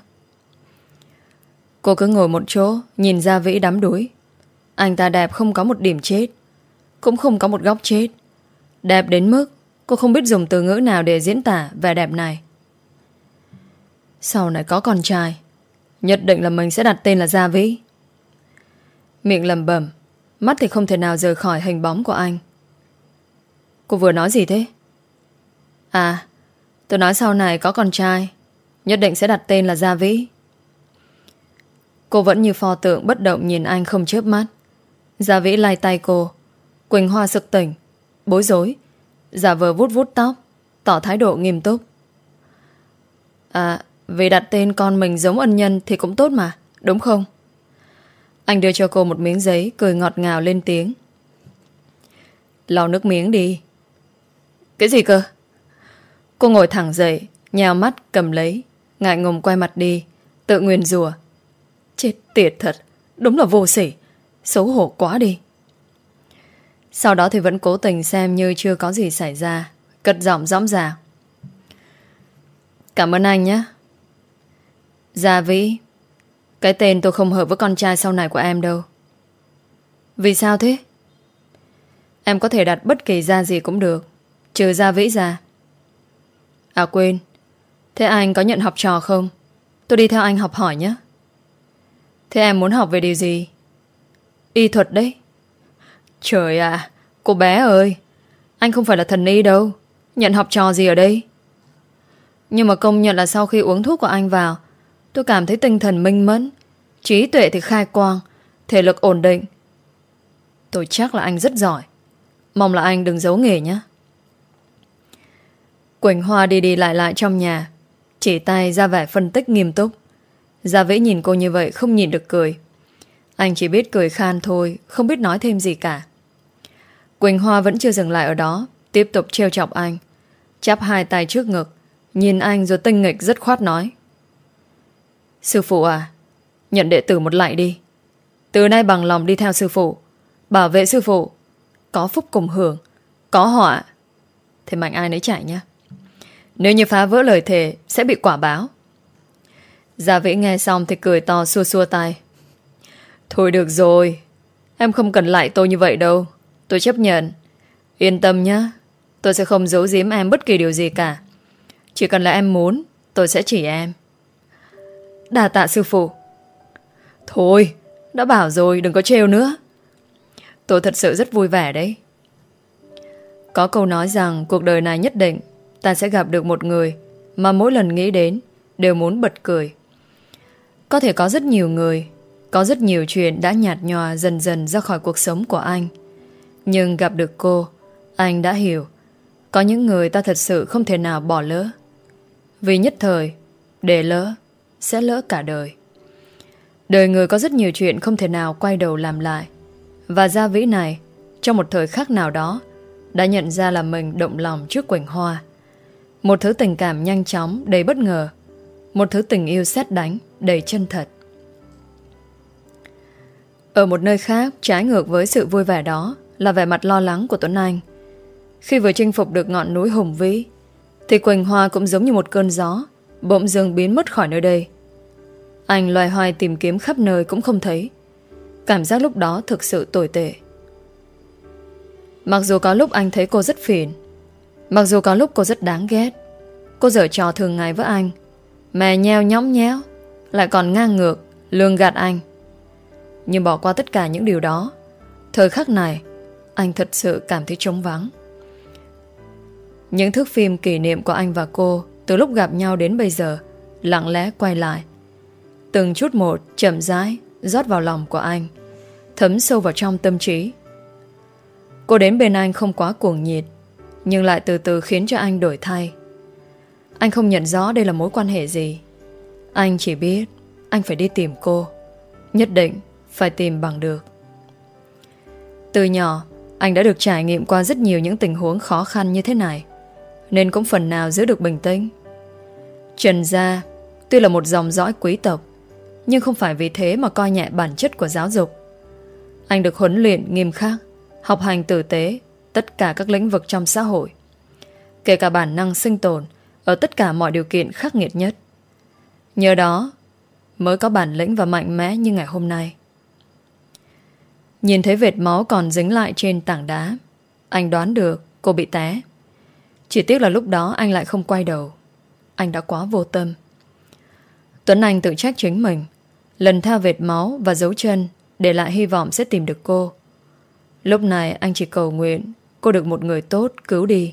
Cô cứ ngồi một chỗ, nhìn Gia Vĩ đắm đuối. Anh ta đẹp không có một điểm chết, cũng không có một góc chết. Đẹp đến mức cô không biết dùng từ ngữ nào để diễn tả vẻ đẹp này. Sau này có con trai, nhất định là mình sẽ đặt tên là Gia Vĩ. Miệng lẩm bẩm, mắt thì không thể nào rời khỏi hình bóng của anh. Cô vừa nói gì thế? À, tôi nói sau này có con trai, nhất định sẽ đặt tên là Gia Vĩ. Cô vẫn như pho tượng bất động nhìn anh không chớp mắt. Gia Vĩ lay tay cô. Quỳnh Hoa sực tỉnh, bối rối, giả vờ vuốt vuốt tóc, tỏ thái độ nghiêm túc. À, vì đặt tên con mình giống ân nhân thì cũng tốt mà, đúng không? Anh đưa cho cô một miếng giấy, cười ngọt ngào lên tiếng. Lau nước miếng đi. Cái gì cơ? Cô ngồi thẳng dậy, nhào mắt cầm lấy, ngại ngùng quay mặt đi, tự nguyền rủa. Chết tiệt thật, đúng là vô sỉ, xấu hổ quá đi. Sau đó thì vẫn cố tình xem như chưa có gì xảy ra, cất giọng dõng dạc. Cảm ơn anh nhé. Gia Vĩ, cái tên tôi không hợp với con trai sau này của em đâu. Vì sao thế? Em có thể đặt bất kỳ Gia gì cũng được, trừ Gia Vĩ ra. À quên, thế anh có nhận học trò không? Tôi đi theo anh học hỏi nhé. Thế em muốn học về điều gì? Y thuật đấy. Trời ạ, cô bé ơi, anh không phải là thần y đâu, nhận học trò gì ở đây? Nhưng mà công nhận là sau khi uống thuốc của anh vào, tôi cảm thấy tinh thần minh mẫn, trí tuệ thì khai quang, thể lực ổn định. Tôi chắc là anh rất giỏi. Mong là anh đừng giấu nghề nhé. Quỳnh Hoa đi đi lại lại trong nhà, chỉ tay ra vẻ phân tích nghiêm túc. Gia Vĩ nhìn cô như vậy không nhìn được cười. Anh chỉ biết cười khan thôi, không biết nói thêm gì cả. Quỳnh Hoa vẫn chưa dừng lại ở đó, tiếp tục trêu chọc anh, chắp hai tay trước ngực, nhìn anh rồi tinh nghịch dứt khoát nói. Sư phụ à, nhận đệ tử một lạy đi. Từ nay bằng lòng đi theo sư phụ, bảo vệ sư phụ. Có phúc cùng hưởng, có họa thì mạnh ai nấy chạy nhé. Nếu như phá vỡ lời thề sẽ bị quả báo. Gia Vĩ nghe xong thì cười to xua xua tay. Thôi được rồi, em không cần lại tôi như vậy đâu, tôi chấp nhận. Yên tâm nhé, tôi sẽ không giấu giếm em bất kỳ điều gì cả. Chỉ cần là em muốn, tôi sẽ chỉ em. Đà tạ sư phụ. Thôi, đã bảo rồi đừng có trêu nữa. Tôi thật sự rất vui vẻ đấy. Có câu nói rằng cuộc đời này nhất định ta sẽ gặp được một người mà mỗi lần nghĩ đến đều muốn bật cười. Có thể có rất nhiều người, có rất nhiều chuyện đã nhạt nhòa dần dần ra khỏi cuộc sống của anh. Nhưng gặp được cô, anh đã hiểu có những người ta thật sự không thể nào bỏ lỡ. Vì nhất thời, để lỡ sẽ lỡ cả đời. Đời người có rất nhiều chuyện không thể nào quay đầu làm lại. Và Gia Vĩ này, trong một thời khắc nào đó, đã nhận ra là mình động lòng trước Quỳnh Hoa. Một thứ tình cảm nhanh chóng, đầy bất ngờ. Một thứ tình yêu sét đánh, đầy chân thật. Ở một nơi khác, trái ngược với sự vui vẻ đó là vẻ mặt lo lắng của Tuấn Anh. Khi vừa chinh phục được ngọn núi hùng vĩ, thì Quỳnh Hoa cũng giống như một cơn gió, bỗng dưng biến mất khỏi nơi đây. Anh loay hoay tìm kiếm khắp nơi cũng không thấy. Cảm giác lúc đó thực sự tồi tệ. Mặc dù có lúc anh thấy cô rất phiền, mặc dù có lúc cô rất đáng ghét, cô giở trò thường ngày với anh, mè nheo nhõng nhẽo, lại còn ngang ngược, lường gạt anh. Nhưng bỏ qua tất cả những điều đó, thời khắc này anh thật sự cảm thấy trống vắng. Những thước phim kỷ niệm của anh và cô từ lúc gặp nhau đến bây giờ lặng lẽ quay lại, từng chút một chậm rãi rót vào lòng của anh, thấm sâu vào trong tâm trí. Cô đến bên anh không quá cuồng nhiệt, nhưng lại từ từ khiến cho anh đổi thay. Anh không nhận rõ đây là mối quan hệ gì. Anh chỉ biết anh phải đi tìm cô, nhất định phải tìm bằng được. Từ nhỏ anh đã được trải nghiệm qua rất nhiều những tình huống khó khăn như thế này, nên cũng phần nào giữ được bình tĩnh. Trần gia tuy là một dòng dõi quý tộc, nhưng không phải vì thế mà coi nhẹ bản chất của giáo dục. Anh được huấn luyện nghiêm khắc, học hành tử tế tất cả các lĩnh vực trong xã hội, kể cả bản năng sinh tồn ở tất cả mọi điều kiện khắc nghiệt nhất. Nhờ đó mới có bản lĩnh và mạnh mẽ như ngày hôm nay. Nhìn thấy vệt máu còn dính lại trên tảng đá, anh đoán được cô bị té. Chỉ tiếc là lúc đó anh lại không quay đầu. Anh đã quá vô tâm. Tuấn Anh tự trách chính mình, lần theo vệt máu và dấu chân, để lại hy vọng sẽ tìm được cô. Lúc này anh chỉ cầu nguyện cô được một người tốt cứu đi.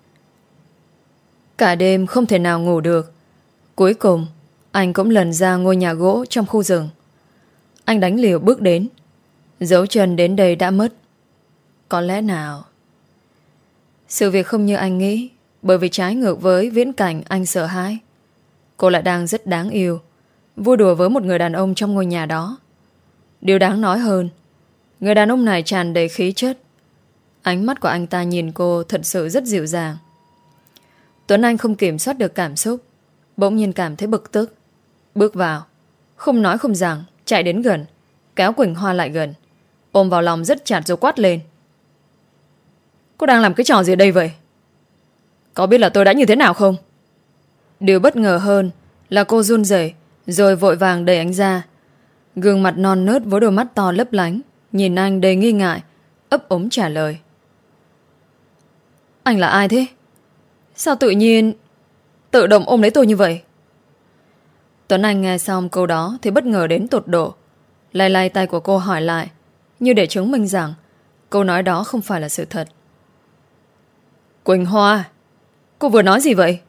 Cả đêm không thể nào ngủ được. Cuối cùng anh cũng lần ra ngôi nhà gỗ trong khu rừng. Anh đánh liều bước đến. Dấu chân đến đây đã mất. Có lẽ nào sự việc không như anh nghĩ, bởi vì trái ngược với viễn cảnh anh sợ hãi, cô lại đang rất đáng yêu, vui đùa với một người đàn ông trong ngôi nhà đó. Điều đáng nói hơn, người đàn ông này tràn đầy khí chất. Ánh mắt của anh ta nhìn cô thật sự rất dịu dàng. Tuấn Anh không kiểm soát được cảm xúc, bỗng nhiên cảm thấy bực tức. Bước vào, không nói không rằng, chạy đến gần, kéo Quỳnh Hoa lại gần, ôm vào lòng rất chặt rồi quát lên. Cô đang làm cái trò gì ở đây vậy? Có biết là tôi đã như thế nào không? Điều bất ngờ hơn là cô run rẩy rồi vội vàng đẩy anh ra. Gương mặt non nớt với đôi mắt to lấp lánh nhìn anh đầy nghi ngại, ấp úng trả lời. Anh là ai thế? Sao tự nhiên tự động ôm lấy tôi như vậy? Tuấn Anh nghe xong câu đó thì bất ngờ đến tột độ, lay lay tay của cô hỏi lại, như để chứng minh rằng câu nói đó không phải là sự thật. Quỳnh Hoa, cô vừa nói gì vậy?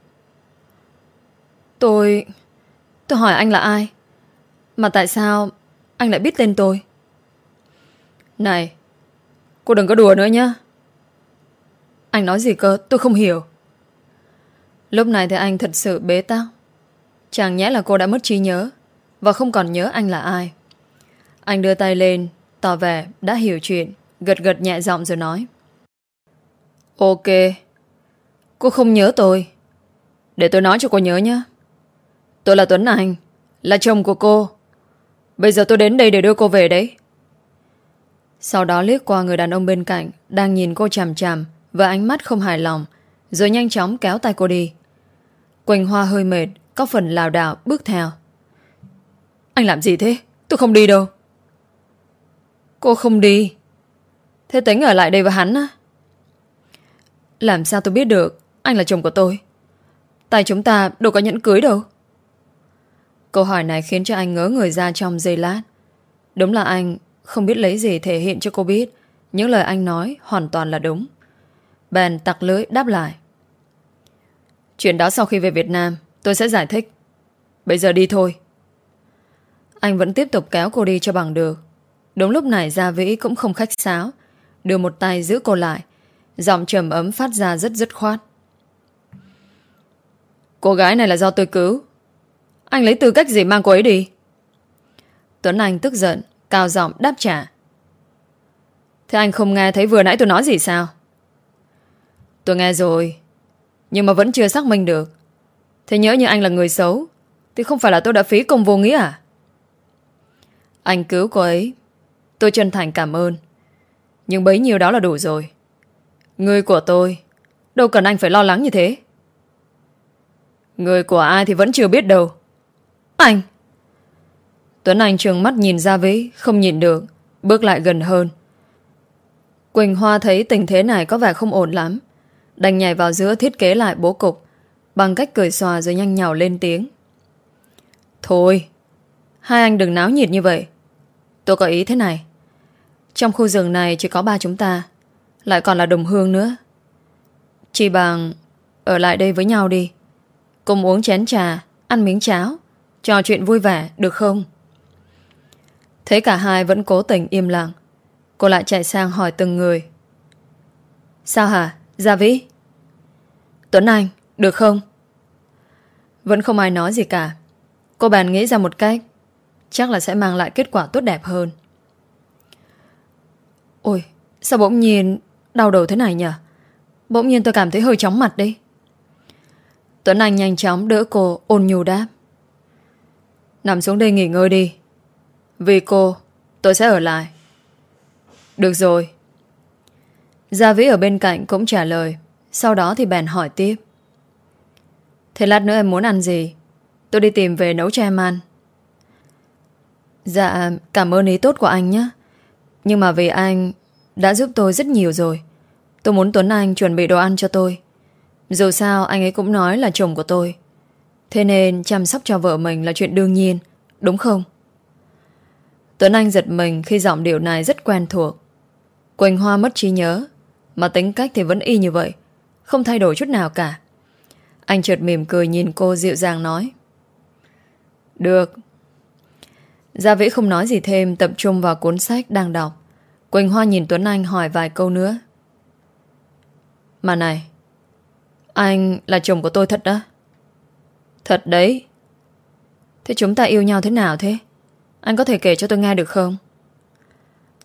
Tôi... Tôi hỏi anh là ai? Mà tại sao anh lại biết tên tôi? Này, cô đừng có đùa nữa nhé. Anh nói gì cơ, tôi không hiểu. Lúc này thì anh thật sự bế tắc. Chẳng nhẽ là cô đã mất trí nhớ và không còn nhớ anh là ai. Anh đưa tay lên, tỏ vẻ đã hiểu chuyện, gật gật nhẹ giọng rồi nói. Ok, cô không nhớ tôi. Để tôi nói cho cô nhớ nhé. Tôi là Tuấn Anh, là chồng của cô. Bây giờ tôi đến đây để đưa cô về đấy. Sau đó liếc qua người đàn ông bên cạnh đang nhìn cô chằm chằm và ánh mắt không hài lòng, rồi nhanh chóng kéo tay cô đi. Quỳnh Hoa hơi mệt, có phần lảo đảo bước theo. Anh làm gì thế? Tôi không đi đâu. Cô không đi? Thế tính ở lại đây với hắn á? Làm sao tôi biết được anh là chồng của tôi? Tay chúng ta đâu có nhẫn cưới đâu. Câu hỏi này khiến cho anh ngớ người ra trong giây lát. Đúng là anh không biết lấy gì thể hiện cho cô biết những lời anh nói hoàn toàn là đúng. Bèn tặc lưỡi đáp lại. Chuyện đó sau khi về Việt Nam tôi sẽ giải thích. Bây giờ đi thôi. Anh vẫn tiếp tục kéo cô đi cho bằng được. Đúng lúc này Gia Vĩ cũng không khách sáo, đưa một tay giữ cô lại, giọng trầm ấm phát ra rất dứt khoát. Cô gái này là do tôi cứu. Anh lấy tư cách gì mang cô ấy đi? Tuấn Anh tức giận, cao giọng đáp trả. Thế anh không nghe thấy vừa nãy tôi nói gì sao? Tôi nghe rồi, nhưng mà vẫn chưa xác minh được. Thế nhỡ như anh là người xấu thì không phải là tôi đã phí công vô nghĩa à? Anh cứu cô ấy, tôi chân thành cảm ơn, nhưng bấy nhiêu đó là đủ rồi. Người của tôi đâu cần anh phải lo lắng như thế. Người của ai thì vẫn chưa biết đâu. Anh! Tuấn Anh trừng mắt nhìn Gia Vĩ, không nhìn được, bước lại gần hơn. Quỳnh Hoa thấy tình thế này có vẻ không ổn lắm, đành nhảy vào giữa thiết kế lại bố cục bằng cách cười xòa rồi nhanh nhảu lên tiếng. Thôi, hai anh đừng náo nhiệt như vậy. Tôi có ý thế này. Trong khu rừng này chỉ có ba chúng ta, lại còn là đồng hương nữa. Chỉ bằng ở lại đây với nhau đi, cùng uống chén trà, ăn miếng cháo, trò chuyện vui vẻ, được không? Thấy cả hai vẫn cố tình im lặng, cô lại chạy sang hỏi từng người. Sao hả, Gia Vĩ? Tuấn Anh, được không? Vẫn không ai nói gì cả. Cô bèn nghĩ ra một cách chắc là sẽ mang lại kết quả tốt đẹp hơn. Ôi, sao bỗng nhiên đau đầu thế này nhỉ? Bỗng nhiên tôi cảm thấy hơi chóng mặt đi. Tuấn Anh nhanh chóng đỡ cô, ôn nhu đáp. Nằm xuống đây nghỉ ngơi đi. Vì cô, tôi sẽ ở lại. Được rồi. Gia Vĩ ở bên cạnh cũng trả lời. Sau đó thì bèn hỏi tiếp. Thế lát nữa em muốn ăn gì? Tôi đi tìm về nấu cho em ăn. Dạ, cảm ơn ý tốt của anh nhé. Nhưng mà vì anh đã giúp tôi rất nhiều rồi, tôi muốn Tuấn Anh chuẩn bị đồ ăn cho tôi. Dù sao anh ấy cũng nói là chồng của tôi, thế nên chăm sóc cho vợ mình là chuyện đương nhiên, đúng không? Tuấn Anh giật mình khi giọng điệu này rất quen thuộc. Quỳnh Hoa mất trí nhớ, mà tính cách thì vẫn y như vậy, không thay đổi chút nào cả. Anh chợt mỉm cười nhìn cô dịu dàng nói. Được. Gia Vĩ không nói gì thêm, tập trung vào cuốn sách đang đọc. Quỳnh Hoa nhìn Tuấn Anh hỏi vài câu nữa. Mà này, anh là chồng của tôi thật đó? Thật đấy. Thế chúng ta yêu nhau thế nào thế? Anh có thể kể cho tôi nghe được không?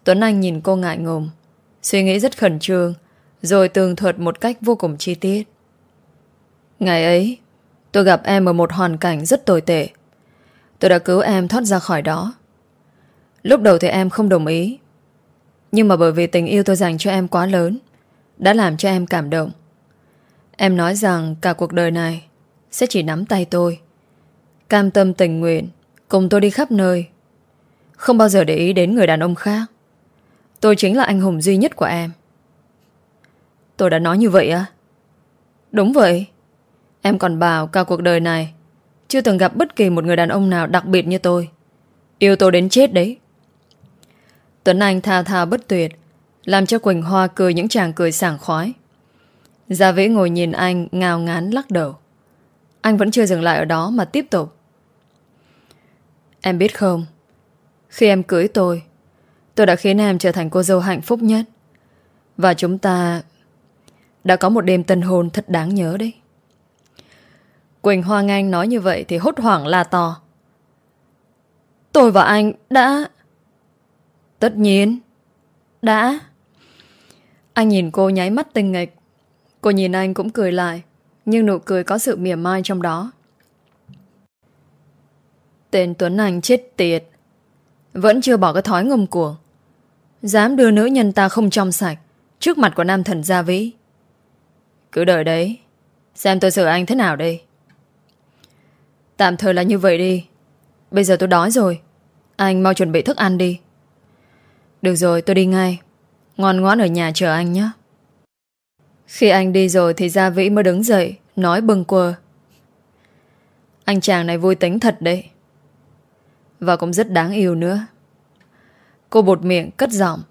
Tuấn Anh nhìn cô ngại ngùng, suy nghĩ rất khẩn trương, rồi tường thuật một cách vô cùng chi tiết. Ngày ấy, tôi gặp em ở một hoàn cảnh rất tồi tệ. Tôi đã cứu em thoát ra khỏi đó. Lúc đầu thì em không đồng ý, nhưng mà bởi vì tình yêu tôi dành cho em quá lớn, đã làm cho em cảm động. Em nói rằng cả cuộc đời này sẽ chỉ nắm tay tôi, cam tâm tình nguyện cùng tôi đi khắp nơi, không bao giờ để ý đến người đàn ông khác. Tôi chính là anh hùng duy nhất của em. Tôi đã nói như vậy á? Đúng vậy. Em còn bảo cả cuộc đời này chưa từng gặp bất kỳ một người đàn ông nào đặc biệt như tôi, yêu tôi đến chết đấy. Tuấn Anh thao thao bất tuyệt, làm cho Quỳnh Hoa cười những tràng cười sảng khoái. Gia Vĩ ngồi nhìn anh ngao ngán lắc đầu. Anh vẫn chưa dừng lại ở đó mà tiếp tục. Em biết không, khi em cưới tôi, tôi đã khiến em trở thành cô dâu hạnh phúc nhất. Và chúng ta đã có một đêm tân hôn thật đáng nhớ đấy. Quỳnh Hoa nghe anh nói như vậy thì hốt hoảng la to. Tôi và anh đã... Tất nhiên đã. Anh nhìn cô nháy mắt tinh nghịch. Cô nhìn anh cũng cười lại, nhưng nụ cười có sự mỉa mai trong đó. Tên Tuấn Anh chết tiệt, vẫn chưa bỏ cái thói ngông cuồng, dám đưa nữ nhân ta không trong sạch trước mặt của nam thần Gia Vĩ. Cứ đợi đấy, xem tôi xử anh thế nào đây. Tạm thời là như vậy đi. Bây giờ tôi đói rồi, anh mau chuẩn bị thức ăn đi. Được rồi, tôi đi ngay. Ngoan ngoãn ở nhà chờ anh nhé. Khi anh đi rồi thì Gia Vĩ mới đứng dậy, nói bâng quơ. Anh chàng này vui tính thật đấy, và cũng rất đáng yêu nữa. Cô bột miệng cất giọng.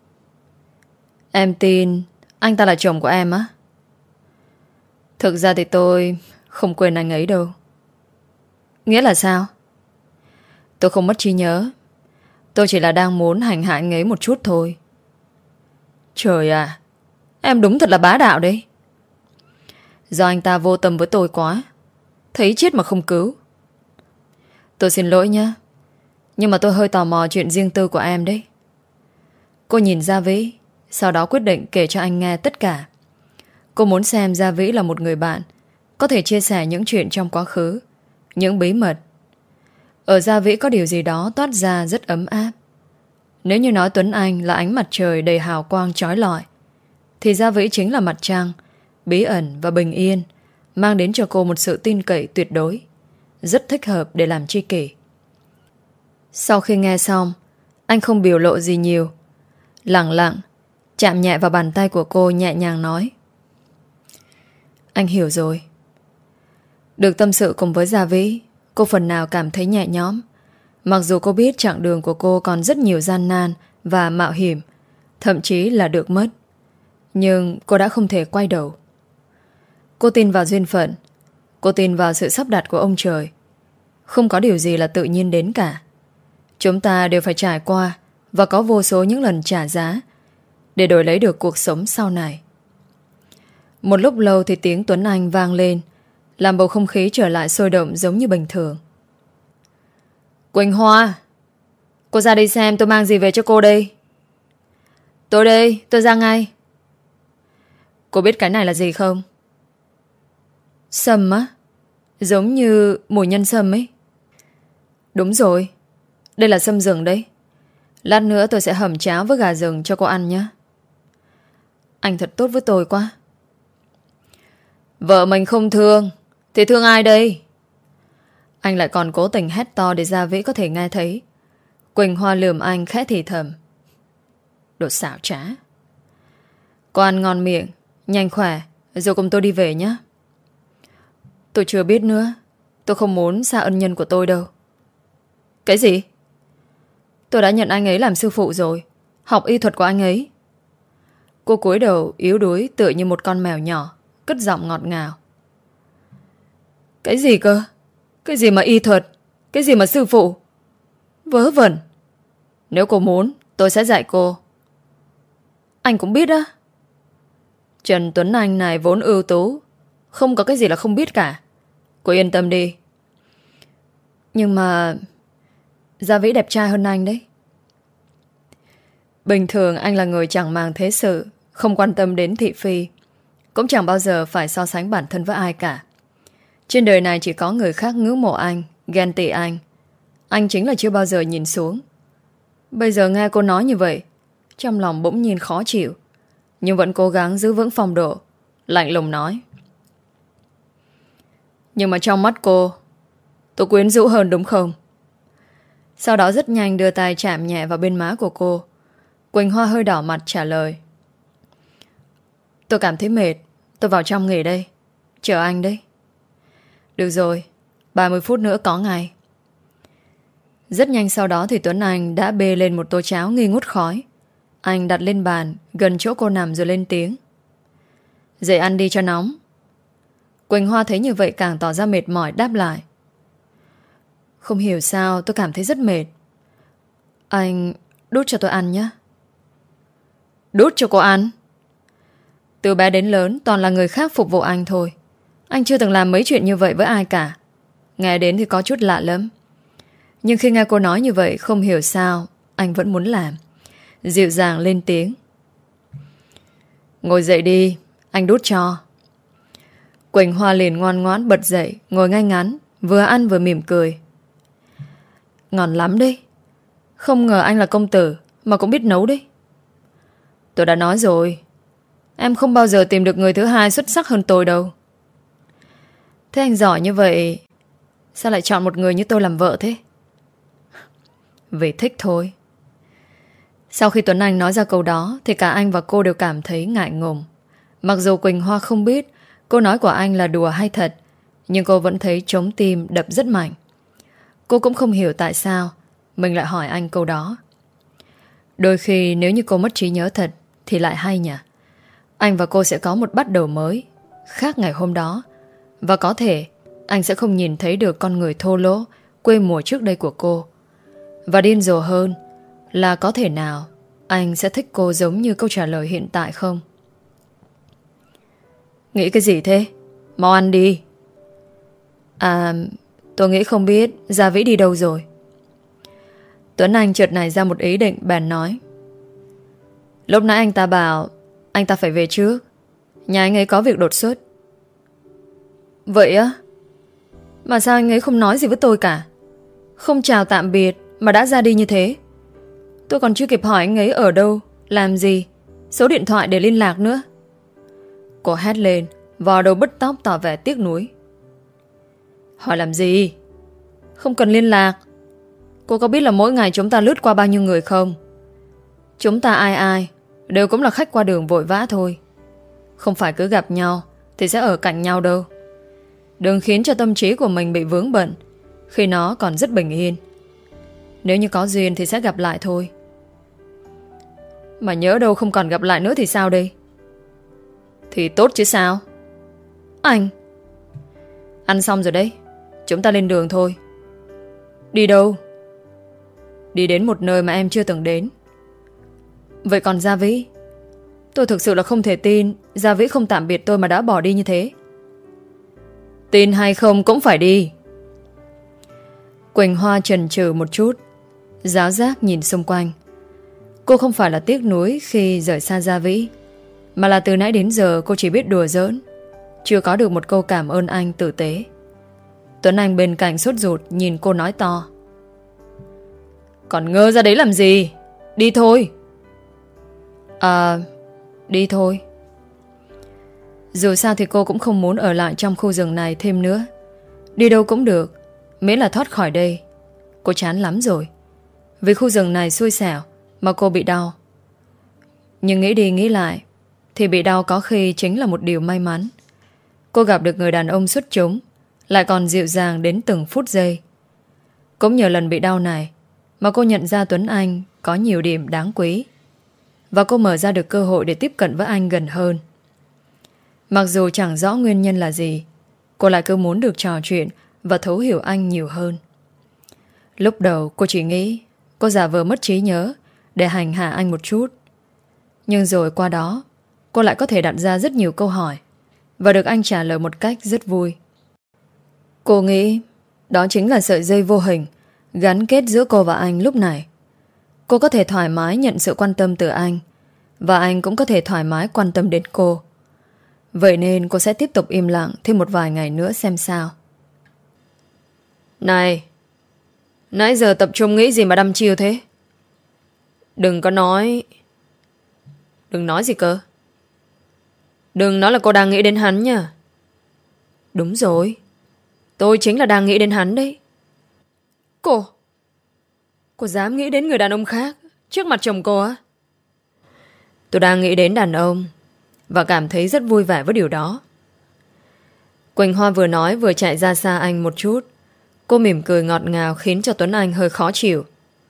Em tin anh ta là chồng của em á? Thực ra thì tôi không quên anh ấy đâu. Nghĩa là sao? Tôi không mất trí nhớ, tôi chỉ là đang muốn hành hạ anh ấy một chút thôi. Trời à, em đúng thật là bá đạo đấy. Do anh ta vô tâm với tôi quá, thấy chết mà không cứu. Tôi xin lỗi nhé, nhưng mà tôi hơi tò mò chuyện riêng tư của em đấy. Cô nhìn Gia Vĩ, sau đó quyết định kể cho anh nghe tất cả. Cô muốn xem Gia Vĩ là một người bạn có thể chia sẻ những chuyện trong quá khứ, những bí mật. Ở Gia Vĩ có điều gì đó toát ra rất ấm áp. Nếu như nói Tuấn Anh là ánh mặt trời đầy hào quang chói lọi, thì Gia Vĩ chính là mặt trăng, bí ẩn và bình yên, mang đến cho cô một sự tin cậy tuyệt đối, rất thích hợp để làm tri kỷ. Sau khi nghe xong, anh không biểu lộ gì nhiều, lặng lặng chạm nhẹ vào bàn tay của cô, nhẹ nhàng nói. Anh hiểu rồi. Được tâm sự cùng với Gia Vĩ, cô phần nào cảm thấy nhẹ nhõm. Mặc dù cô biết chặng đường của cô còn rất nhiều gian nan và mạo hiểm, thậm chí là được mất, nhưng cô đã không thể quay đầu. Cô tin vào duyên phận, cô tin vào sự sắp đặt của ông trời. Không có điều gì là tự nhiên đến cả. Chúng ta đều phải trải qua và có vô số những lần trả giá để đổi lấy được cuộc sống sau này. Một lúc lâu thì tiếng Tuấn Anh vang lên, làm bầu không khí trở lại sôi động giống như bình thường. Quỳnh Hoa, cô ra đây xem tôi mang gì về cho cô đây. Tôi đây, tôi ra ngay. Cô biết cái này là gì không? Sâm á? Giống như mùi nhân sâm ấy. Đúng rồi, đây là sâm rừng đấy. Lát nữa tôi sẽ hầm cháo với gà rừng cho cô ăn nhé. Anh thật tốt với tôi quá. Vợ mình không thương thì thương ai đây? Anh lại còn cố tình hét to để Gia Vĩ có thể nghe thấy. Quỳnh Hoa lườm anh khẽ thì thầm. Đồ xảo trá. Cô ăn ngon miệng, nhanh khỏe, rồi cùng tôi đi về nhé. Tôi chưa biết nữa. Tôi không muốn xa ân nhân của tôi đâu. Cái gì? Tôi đã nhận anh ấy làm sư phụ rồi, học y thuật của anh ấy. Cô cúi đầu yếu đuối tựa như một con mèo nhỏ, cất giọng ngọt ngào. Cái gì cơ? Cái gì mà y thuật? Cái gì mà sư phụ? Vớ vẩn. Nếu cô muốn, tôi sẽ dạy cô. Anh cũng biết á? Trần Tuấn Anh này vốn ưu tú, không có cái gì là không biết cả. Cô yên tâm đi. Nhưng mà Gia Vĩ đẹp trai hơn anh đấy. Bình thường anh là người chẳng màng thế sự, không quan tâm đến thị phi, cũng chẳng bao giờ phải so sánh bản thân với ai cả. Trên đời này chỉ có người khác ngưỡng mộ anh, ghen tị anh. Anh chính là chưa bao giờ nhìn xuống. Bây giờ nghe cô nói như vậy, trong lòng bỗng nhiên khó chịu, nhưng vẫn cố gắng giữ vững phong độ, lạnh lùng nói: Nhưng mà trong mắt cô, tôi quyến rũ hơn đúng không? Sau đó rất nhanh đưa tay chạm nhẹ vào bên má của cô. Quỳnh Hoa hơi đỏ mặt trả lời: Tôi cảm thấy mệt, tôi vào trong nghỉ đây, chờ anh đấy. Được rồi, ba mươi phút nữa có ngay. Rất nhanh sau đó thì Tuấn Anh đã bê lên một tô cháo nghi ngút khói. Anh đặt lên bàn gần chỗ cô nằm rồi lên tiếng: Dậy ăn đi cho nóng. Quỳnh Hoa thấy như vậy càng tỏ ra mệt mỏi đáp lại: Không hiểu sao tôi cảm thấy rất mệt. Anh đút cho tôi ăn nhé. Đút cho cô ăn? Từ bé đến lớn toàn là người khác phục vụ anh thôi. Anh chưa từng làm mấy chuyện như vậy với ai cả. Nghe đến thì có chút lạ lắm. Nhưng khi nghe cô nói như vậy, không hiểu sao anh vẫn muốn làm. Dịu dàng lên tiếng: Ngồi dậy đi, anh đút cho. Quỳnh Hoa liền ngoan ngoãn bật dậy, ngồi ngay ngắn, vừa ăn vừa mỉm cười. Ngon lắm đấy. Không ngờ anh là công tử mà cũng biết nấu đấy. Tôi đã nói rồi, em không bao giờ tìm được người thứ hai xuất sắc hơn tôi đâu. Thế anh giỏi như vậy, sao lại chọn một người như tôi làm vợ thế? Vì thích thôi. Sau khi Tuấn Anh nói ra câu đó thì cả anh và cô đều cảm thấy ngại ngùng. Mặc dù Quỳnh Hoa không biết câu nói của anh là đùa hay thật, nhưng cô vẫn thấy trống tim đập rất mạnh. Cô cũng không hiểu tại sao mình lại hỏi anh câu đó. Đôi khi nếu như cô mất trí nhớ thật thì lại hay nhỉ. Anh và cô sẽ có một bắt đầu mới, khác ngày hôm đó. Và có thể anh sẽ không nhìn thấy được con người thô lỗ, quê mùa trước đây của cô. Và điên rồ hơn là có thể nào anh sẽ thích cô giống như câu trả lời hiện tại không? Nghĩ cái gì thế? Mau ăn đi. À, tôi nghĩ không biết Gia Vĩ đi đâu rồi. Tuấn Anh chợt nảy ra một ý định, bèn nói: Lúc nãy anh ta bảo anh ta phải về trước, nhà anh ấy có việc đột xuất. Vậy á? Mà sao anh ấy không nói gì với tôi cả? Không chào tạm biệt mà đã ra đi như thế. Tôi còn chưa kịp hỏi anh ấy ở đâu, làm gì, số điện thoại để liên lạc nữa. Cô hét lên, vò đầu bứt tóc tỏ vẻ tiếc nuối. Hỏi làm gì? Không cần liên lạc. Cô có biết là mỗi ngày chúng ta lướt qua bao nhiêu người không? Chúng ta ai ai đều cũng là khách qua đường vội vã thôi. Không phải cứ gặp nhau thì sẽ ở cạnh nhau đâu. Đừng khiến cho tâm trí của mình bị vướng bận khi nó còn rất bình yên. Nếu như có duyên thì sẽ gặp lại thôi. Mà nhớ đâu không còn gặp lại nữa thì sao đây? Thì tốt chứ sao? Anh ăn xong rồi đấy, chúng ta lên đường thôi. Đi đâu? Đi đến một nơi mà em chưa từng đến. Vậy còn Gia Vĩ? Tôi thực sự là không thể tin Gia Vĩ không tạm biệt tôi mà đã bỏ đi như thế. Tin hay không cũng phải đi. Quỳnh Hoa chần chừ một chút, giáo giác nhìn xung quanh. Cô không phải là tiếc nuối khi rời xa Gia Vĩ, mà là từ nãy đến giờ cô chỉ biết đùa giỡn, chưa có được một câu cảm ơn anh tử tế. Tuấn Anh bên cạnh sốt ruột nhìn cô nói to: Còn ngơ ra đấy làm gì? Đi thôi. À, đi thôi. Dù sao thì cô cũng không muốn ở lại trong khu rừng này thêm nữa. Đi đâu cũng được, miễn là thoát khỏi đây. Cô chán lắm rồi. Vì khu rừng này xui xẻo mà cô bị đau. Nhưng nghĩ đi nghĩ lại thì bị đau có khi chính là một điều may mắn. Cô gặp được người đàn ông xuất chúng, lại còn dịu dàng đến từng phút giây. Cũng nhờ lần bị đau này mà cô nhận ra Tuấn Anh có nhiều điểm đáng quý, và cô mở ra được cơ hội để tiếp cận với anh gần hơn. Mặc dù chẳng rõ nguyên nhân là gì, cô lại cứ muốn được trò chuyện và thấu hiểu anh nhiều hơn. Lúc đầu cô chỉ nghĩ cô giả vờ mất trí nhớ để hành hạ anh một chút. Nhưng rồi qua đó cô lại có thể đặt ra rất nhiều câu hỏi và được anh trả lời một cách rất vui. Cô nghĩ đó chính là sợi dây vô hình gắn kết giữa cô và anh lúc này. Cô có thể thoải mái nhận sự quan tâm từ anh, và anh cũng có thể thoải mái quan tâm đến cô. Vậy nên cô sẽ tiếp tục im lặng thêm một vài ngày nữa xem sao. Này, nãy giờ tập trung nghĩ gì mà đăm chiêu thế? Đừng có nói... Đừng nói gì cơ? Đừng nói là cô đang nghĩ đến hắn nha. Đúng rồi, tôi chính là đang nghĩ đến hắn đấy. Cô Cô dám nghĩ đến người đàn ông khác trước mặt chồng cô á? Tôi đang nghĩ đến đàn ông, và cảm thấy rất vui vẻ với điều đó. Quỳnh Hoa vừa nói vừa chạy ra xa anh một chút. Cô mỉm cười ngọt ngào khiến cho Tuấn Anh hơi khó chịu.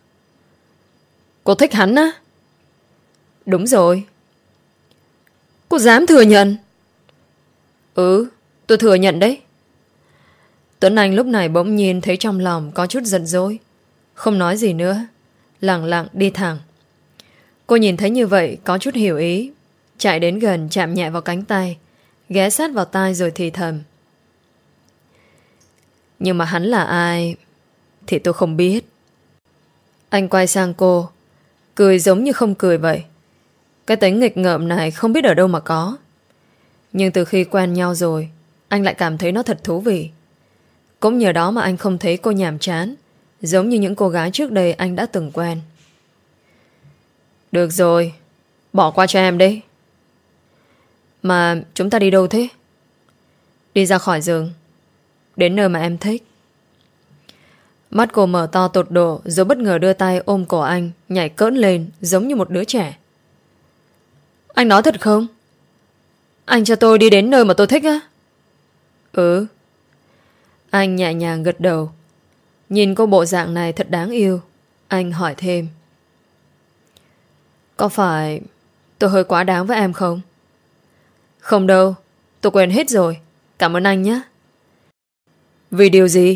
Cô thích hắn á? Đúng rồi. Cô dám thừa nhận? Ừ, tôi thừa nhận đấy. Tuấn Anh lúc này bỗng nhiên thấy trong lòng có chút giận dỗi, không nói gì nữa, lặng lặng đi thẳng. Cô nhìn thấy như vậy có chút hiểu ý, chạy đến gần chạm nhẹ vào cánh tay, ghé sát vào tai rồi thì thầm. Nhưng mà hắn là ai thì tôi không biết. Anh quay sang cô, cười giống như không cười vậy. Cái tính nghịch ngợm này không biết ở đâu mà có. Nhưng từ khi quen nhau rồi, anh lại cảm thấy nó thật thú vị. Cũng nhờ đó mà anh không thấy cô nhàm chán, giống như những cô gái trước đây anh đã từng quen. Được rồi, bỏ qua cho em đi. Mà chúng ta đi đâu thế? Đi ra khỏi giường, đến nơi mà em thích. Mắt cô mở to tột độ, rồi bất ngờ đưa tay ôm cổ anh, nhảy cỡn lên giống như một đứa trẻ. Anh nói thật không? Anh cho tôi đi đến nơi mà tôi thích á? Ừ. Anh nhẹ nhàng gật đầu. Nhìn cô bộ dạng này thật đáng yêu. Anh hỏi thêm. Có phải tôi hơi quá đáng với em không? Không đâu, tôi quên hết rồi. Cảm ơn anh nhé. Vì điều gì?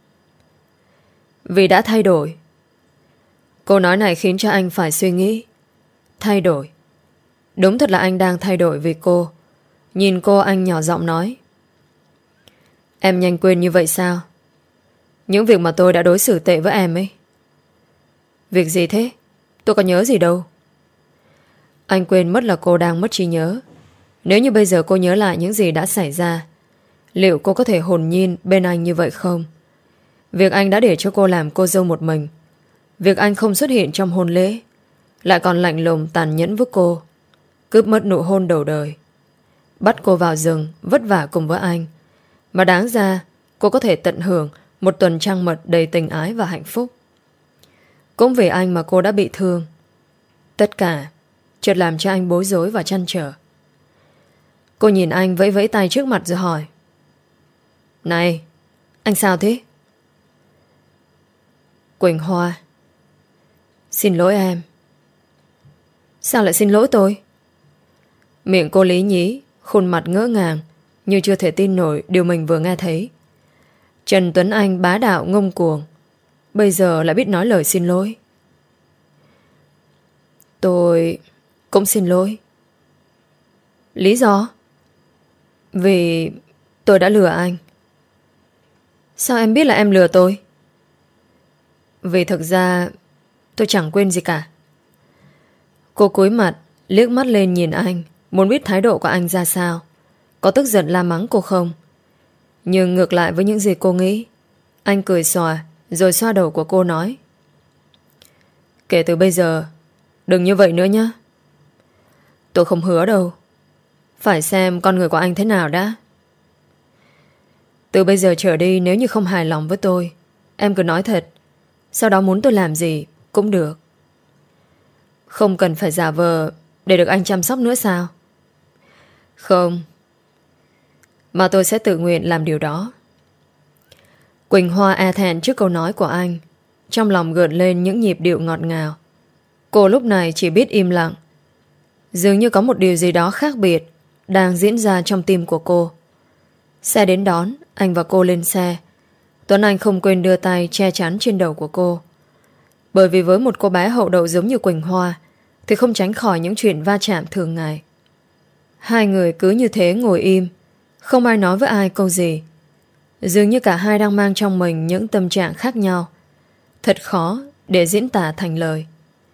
Vì đã thay đổi. Câu nói này khiến cho anh phải suy nghĩ. Thay đổi. Đúng thật là anh đang thay đổi vì cô. Nhìn cô anh nhỏ giọng nói. Em nhanh quên như vậy sao? Những việc mà tôi đã đối xử tệ với em ấy. Việc gì thế? Tôi có nhớ gì đâu. Anh quên mất là cô đang mất trí nhớ. Nếu như bây giờ cô nhớ lại những gì đã xảy ra, liệu cô có thể hồn nhiên bên anh như vậy không? Việc anh đã để cho cô làm cô dâu một mình, việc anh không xuất hiện trong hôn lễ, lại còn lạnh lùng tàn nhẫn với cô, cướp mất nụ hôn đầu đời, bắt cô vào rừng vất vả cùng với anh, mà đáng ra cô có thể tận hưởng một tuần trăng mật đầy tình ái và hạnh phúc. Cũng vì anh mà cô đã bị thương. Tất cả chợt làm cho anh bối rối và trăn trở. Cô nhìn anh vẫy vẫy tay trước mặt rồi hỏi. Này, anh sao thế? Quỳnh Hoa. Xin lỗi em. Sao lại xin lỗi tôi? Miệng cô lý nhí, khuôn mặt ngỡ ngàng, như chưa thể tin nổi điều mình vừa nghe thấy. Trần Tuấn Anh bá đạo ngông cuồng, bây giờ lại biết nói lời xin lỗi. Tôi cũng xin lỗi. Lý do? Vì tôi đã lừa anh. Sao em biết là em lừa tôi? Vì thực ra tôi chẳng quên gì cả. Cô cúi mặt, liếc mắt lên nhìn anh, muốn biết thái độ của anh ra sao, có tức giận la mắng cô không. Nhưng ngược lại với những gì cô nghĩ, anh cười xòa rồi xoa đầu của cô nói. Kể từ bây giờ đừng như vậy nữa nhé. Tôi không hứa đâu. Phải xem con người của anh thế nào đã. Từ bây giờ trở đi, nếu như không hài lòng với tôi, em cứ nói thật. Sau đó muốn tôi làm gì cũng được. Không cần phải giả vờ để được anh chăm sóc nữa sao? Không. Mà tôi sẽ tự nguyện làm điều đó. Quỳnh Hoa e thẹn trước câu nói của anh, trong lòng gợn lên những nhịp điệu ngọt ngào. Cô lúc này chỉ biết im lặng. Dường như có một điều gì đó khác biệt đang diễn ra trong tim của cô. Xe đến đón, anh và cô lên xe. Tuấn Anh không quên đưa tay che chắn trên đầu của cô. Bởi vì với một cô bé hậu đậu giống như Quỳnh Hoa thì không tránh khỏi những chuyện va chạm thường ngày. Hai người cứ như thế ngồi im, không ai nói với ai câu gì. Dường như cả hai đang mang trong mình những tâm trạng khác nhau. Thật khó để diễn tả thành lời.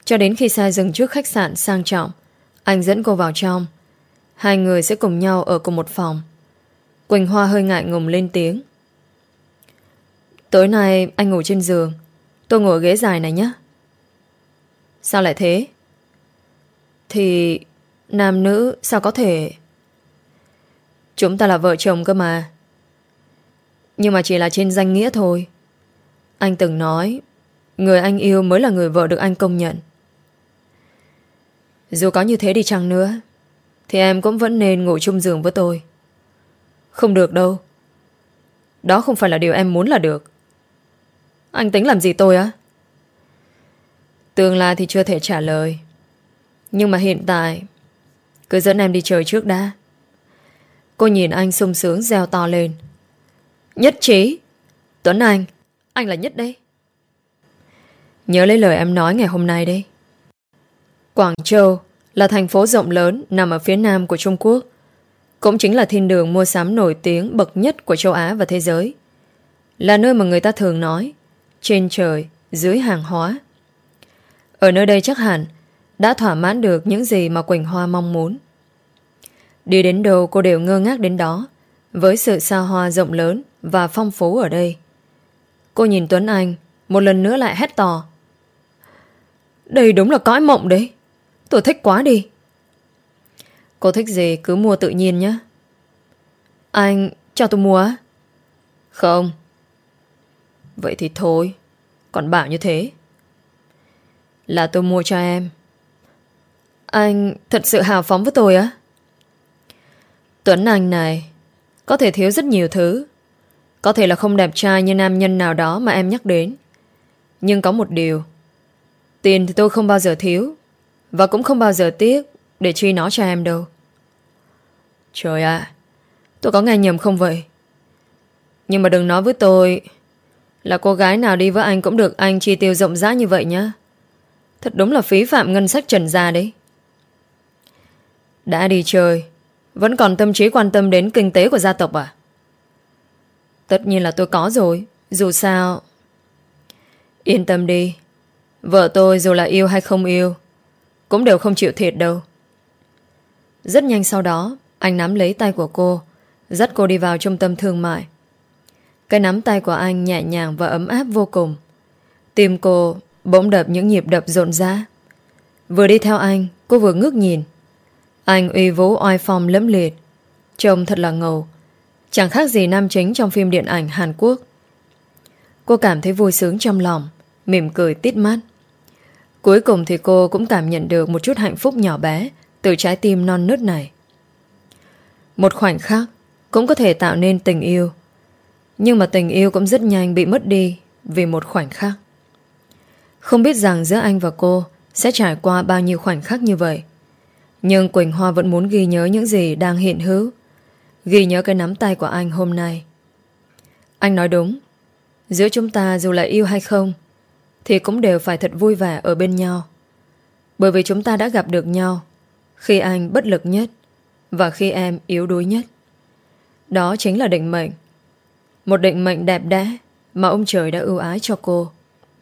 Cho đến khi xe dừng trước khách sạn sang trọng, anh dẫn cô vào trong. Hai người sẽ cùng nhau ở cùng một phòng. Quỳnh Hoa hơi ngại ngùng lên tiếng. Tối nay anh ngủ trên giường, tôi ngồi ghế dài này nhé. Sao lại thế? Thì nam nữ sao có thể? Chúng ta là vợ chồng cơ mà. Nhưng mà chỉ là trên danh nghĩa thôi. Anh từng nói người anh yêu mới là người vợ được anh công nhận. Dù có như thế đi chăng nữa thì em cũng vẫn nên ngủ chung giường với tôi. Không được đâu. Đó không phải là điều em muốn là được. Anh tính làm gì tôi á? Tương lai thì chưa thể trả lời, nhưng mà hiện tại cứ dẫn em đi chơi trước đã. Cô nhìn anh sung sướng reo to lên. Nhất trí. Tuấn Anh, anh là nhất đấy. Nhớ lấy lời em nói ngày hôm nay đấy. Quảng Châu là thành phố rộng lớn nằm ở phía nam của Trung Quốc, cũng chính là thiên đường mua sắm nổi tiếng bậc nhất của châu Á và thế giới. Là nơi mà người ta thường nói trên trời, dưới hàng hóa. Ở nơi đây chắc hẳn đã thỏa mãn được những gì mà Quỳnh Hoa mong muốn. Đi đến đâu cô đều ngơ ngác đến đó, với sự xa hoa rộng lớn và phong phú ở đây. Cô nhìn Tuấn Anh, một lần nữa lại hét to. Đây đúng là cõi mộng đấy. Tôi thích quá đi. Cô thích gì cứ mua tự nhiên nhé. Anh cho tôi mua á? Không. Vậy thì thôi. Còn bảo như thế. Là tôi mua cho em. Anh thật sự hào phóng với tôi á? Tuấn Anh này có thể thiếu rất nhiều thứ. Có thể là không đẹp trai như nam nhân nào đó mà em nhắc đến. Nhưng có một điều. Tiền thì tôi không bao giờ thiếu, và cũng không bao giờ tiếc để chi nó cho em đâu. Trời ạ, tôi có nghe nhầm không vậy? Nhưng mà đừng nói với tôi là cô gái nào đi với anh cũng được anh chi tiêu rộng rãi như vậy nhá. Thật đúng là phí phạm ngân sách trần gia đấy. Đã đi chơi vẫn còn tâm trí quan tâm đến kinh tế của gia tộc à? Tất nhiên là tôi có rồi. Dù sao, yên tâm đi, vợ tôi dù là yêu hay không yêu cũng đều không chịu thiệt đâu. Rất nhanh sau đó, anh nắm lấy tay của cô, dắt cô đi vào trung tâm thương mại. Cái nắm tay của anh nhẹ nhàng và ấm áp vô cùng. Tim cô bỗng đập những nhịp đập rộn rã. Vừa đi theo anh, cô vừa ngước nhìn. Anh uy vũ oai phong lẫm liệt, trông thật là ngầu, chẳng khác gì nam chính trong phim điện ảnh Hàn Quốc. Cô cảm thấy vui sướng trong lòng, mỉm cười tít mắt. Cuối cùng thì cô cũng cảm nhận được một chút hạnh phúc nhỏ bé từ trái tim non nớt này. Một khoảnh khắc cũng có thể tạo nên tình yêu, nhưng mà tình yêu cũng rất nhanh bị mất đi vì một khoảnh khắc. Không biết rằng giữa anh và cô sẽ trải qua bao nhiêu khoảnh khắc như vậy, nhưng Quỳnh Hoa vẫn muốn ghi nhớ những gì đang hiện hữu. Ghi nhớ cái nắm tay của anh hôm nay. Anh nói đúng. Giữa chúng ta dù là yêu hay không thì cũng đều phải thật vui vẻ ở bên nhau. Bởi vì chúng ta đã gặp được nhau khi anh bất lực nhất và khi em yếu đuối nhất. Đó chính là định mệnh. Một định mệnh đẹp đẽ mà ông trời đã ưu ái cho cô.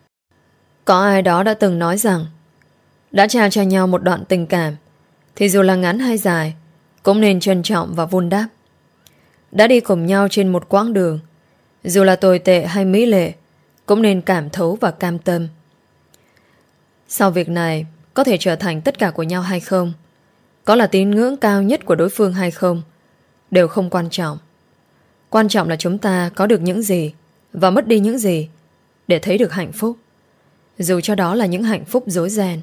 Có ai đó đã từng nói rằng đã trao cho nhau một đoạn tình cảm thì dù là ngắn hay dài cũng nên trân trọng và vun đắp. Đã đi cùng nhau trên một quãng đường, dù là tồi tệ hay mỹ lệ cũng nên cảm thấu và cam tâm. Sau việc này có thể trở thành tất cả của nhau hay không, có là tín ngưỡng cao nhất của đối phương hay không, đều không quan trọng. Quan trọng là chúng ta có được những gì và mất đi những gì để thấy được hạnh phúc, dù cho đó là những hạnh phúc rối ren.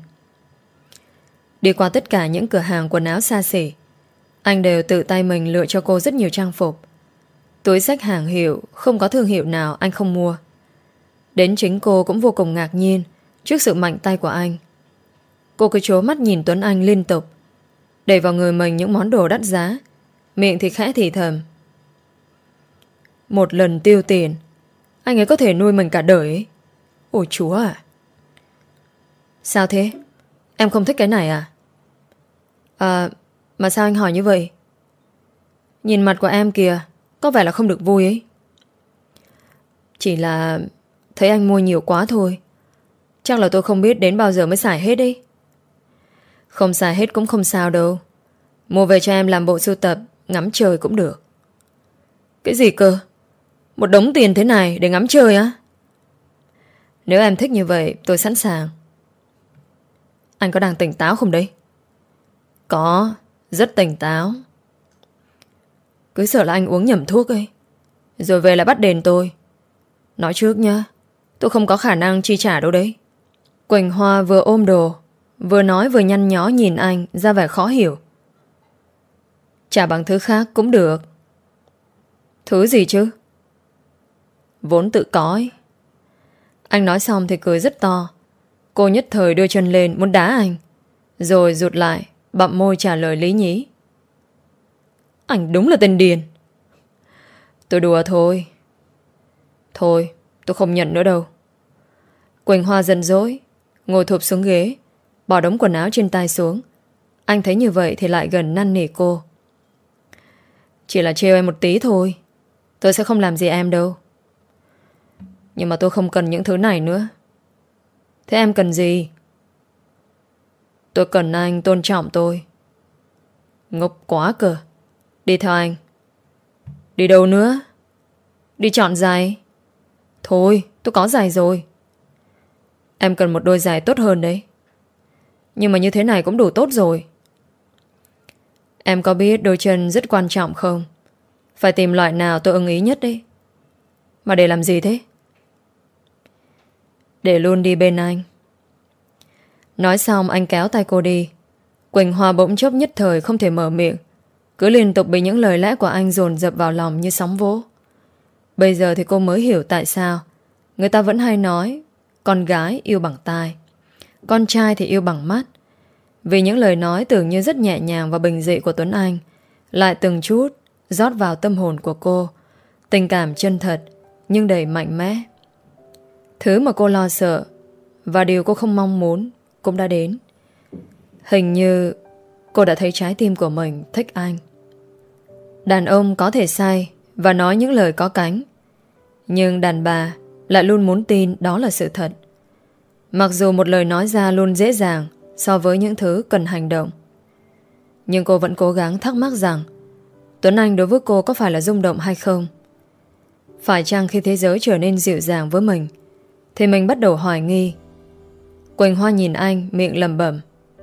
Đi qua tất cả những cửa hàng quần áo xa xỉ, anh đều tự tay mình lựa cho cô rất nhiều trang phục. Túi xách hàng hiệu, không có thương hiệu nào anh không mua. Đến chính cô cũng vô cùng ngạc nhiên trước sự mạnh tay của anh. Cô cứ trố mắt nhìn Tuấn Anh liên tục, đẩy vào người mình những món đồ đắt giá, miệng thì khẽ thì thầm. Một lần tiêu tiền, anh ấy có thể nuôi mình cả đời ấy. Ôi chúa à. Sao thế? Em không thích cái này à? À, mà sao anh hỏi như vậy? Nhìn mặt của em kìa, có vẻ là không được vui ấy. Chỉ là thấy anh mua nhiều quá thôi. Chắc là tôi không biết đến bao giờ mới xài hết đi. Không xài hết cũng không sao đâu. Mua về cho em làm bộ sưu tập, ngắm trời cũng được. Cái gì cơ? Một đống tiền thế này để ngắm trời á? Nếu em thích như vậy tôi sẵn sàng. Anh có đang tỉnh táo không đấy? Có, rất tỉnh táo. Cứ sợ là anh uống nhầm thuốc ấy, rồi về lại bắt đền tôi. Nói trước nhá, tôi không có khả năng chi trả đâu đấy. Quỳnh Hoa vừa ôm đồ, vừa nói vừa nhăn nhó nhìn anh, ra vẻ khó hiểu. Trả bằng thứ khác cũng được. Thứ gì chứ? Vốn tự có ấy. Anh nói xong thì cười rất to. Cô nhất thời đưa chân lên muốn đá anh, rồi rụt lại, bặm môi trả lời lý nhí. Anh đúng là tên điên. Tôi đùa thôi. Thôi, tôi không nhận nữa đâu. Quỳnh Hoa giận dỗi, ngồi thụp xuống ghế, bỏ đống quần áo trên tay xuống. Anh thấy như vậy thì lại gần năn nỉ cô. Chỉ là trêu em một tí thôi, tôi sẽ không làm gì em đâu. Nhưng mà tôi không cần những thứ này nữa. Thế em cần gì? Tôi cần anh tôn trọng tôi. Ngốc quá cơ. Đi theo anh. Đi đâu nữa? Đi chọn giày. Thôi, tôi có giày rồi. Em cần một đôi giày tốt hơn đấy. Nhưng mà như thế này cũng đủ tốt rồi. Em có biết đôi chân rất quan trọng không? Phải tìm loại nào tôi ưng ý nhất đấy. Mà để làm gì thế? Để luôn đi bên anh. Nói xong anh kéo tay cô đi. Quỳnh Hoa bỗng chốc nhất thời không thể mở miệng, cứ liên tục bị những lời lẽ của anh dồn dập vào lòng như sóng vỗ. Bây giờ thì cô mới hiểu tại sao người ta vẫn hay nói con gái yêu bằng tai, con trai thì yêu bằng mắt. Vì những lời nói tưởng như rất nhẹ nhàng và bình dị của Tuấn Anh lại từng chút rót vào tâm hồn của cô tình cảm chân thật nhưng đầy mạnh mẽ. Thứ mà cô lo sợ và điều cô không mong muốn cũng đã đến. Hình như cô đã thấy trái tim của mình thích anh. Đàn ông có thể sai và nói những lời có cánh, nhưng đàn bà lại luôn muốn tin đó là sự thật. Mặc dù một lời nói ra luôn dễ dàng so với những thứ cần hành động, nhưng cô vẫn cố gắng thắc mắc rằng Tuấn Anh đối với cô có phải là rung động hay không. Phải chăng khi thế giới trở nên dịu dàng với mình thì mình bắt đầu hoài nghi. Quỳnh Hoa nhìn anh miệng lẩm bẩm.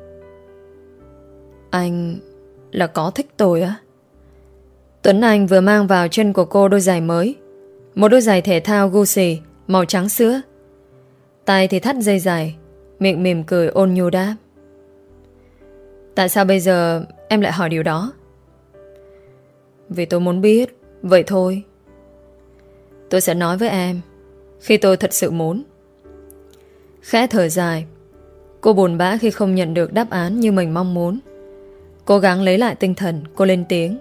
Anh là có thích tôi á? Tuấn Anh vừa mang vào chân của cô đôi giày mới, một đôi giày thể thao Gucci màu trắng sữa. Tay thì thắt dây giày, miệng mỉm cười ôn nhu đáp. Tại sao bây giờ em lại hỏi điều đó? Vì tôi muốn biết, vậy thôi. Tôi sẽ nói với em khi tôi thật sự muốn. Khẽ thở dài, cô buồn bã khi không nhận được đáp án như mình mong muốn. Cố gắng lấy lại tinh thần, cô lên tiếng.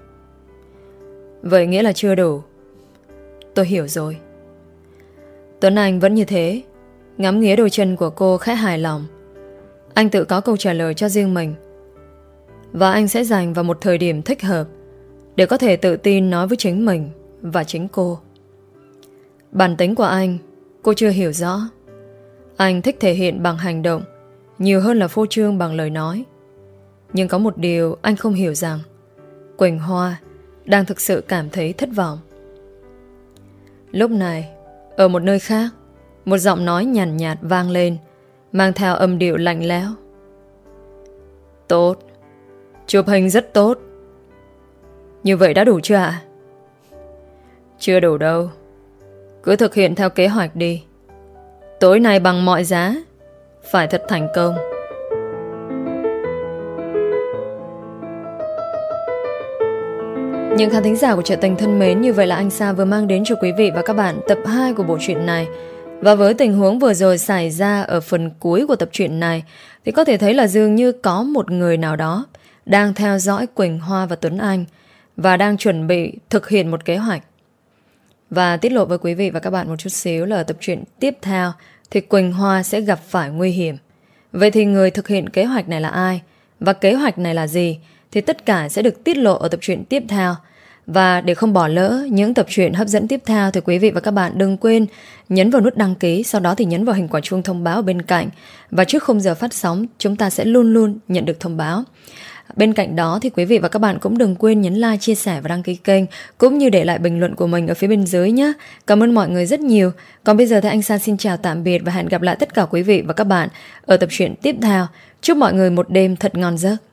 Vậy nghĩa là chưa đủ. Tôi hiểu rồi. Tuấn Anh vẫn như thế, ngắm nghía đôi chân của cô khá hài lòng. Anh tự có câu trả lời cho riêng mình, và anh sẽ dành vào một thời điểm thích hợp để có thể tự tin nói với chính mình và chính cô. Bản tính của anh cô chưa hiểu rõ. Anh thích thể hiện bằng hành động nhiều hơn là phô trương bằng lời nói. Nhưng có một điều anh không hiểu rằng Quỳnh Hoa đang thực sự cảm thấy thất vọng. Lúc này, ở một nơi khác, một giọng nói nhàn nhạt, nhạt vang lên, mang theo âm điệu lạnh lẽo. Tốt, chụp hình rất tốt. Như vậy đã đủ chưa ạ? Chưa đủ đâu. Cứ thực hiện theo kế hoạch đi. Tối nay bằng mọi giá phải thật thành công. Những khán thính giả của Chợ Tình thân mến, như vậy là anh Sa vừa mang đến cho quý vị và các bạn tập hai của bộ truyện này. Và với tình huống vừa rồi xảy ra ở phần cuối của tập truyện này thì có thể thấy là dường như có một người nào đó đang theo dõi Quỳnh Hoa và Tuấn Anh và đang chuẩn bị thực hiện một kế hoạch. Và tiết lộ với quý vị và các bạn một chút xíu là ở tập truyện tiếp theo thì Quỳnh Hoa sẽ gặp phải nguy hiểm. Vậy thì người thực hiện kế hoạch này là ai? Và kế hoạch này là gì? Thì tất cả sẽ được tiết lộ ở tập truyện tiếp theo. Và để không bỏ lỡ những tập truyện hấp dẫn tiếp theo thì quý vị và các bạn đừng quên nhấn vào nút đăng ký, sau đó thì nhấn vào hình quả chuông thông báo ở bên cạnh. Và trước khung giờ phát sóng, chúng ta sẽ luôn luôn nhận được thông báo. Bên cạnh đó thì quý vị và các bạn cũng đừng quên nhấn like, chia sẻ và đăng ký kênh, cũng như để lại bình luận của mình ở phía bên dưới nhé. Cảm ơn mọi người rất nhiều. Còn bây giờ thì anh Sa xin chào tạm biệt và hẹn gặp lại tất cả quý vị và các bạn ở tập truyện tiếp theo. Chúc mọi người một đêm thật ngon giấc.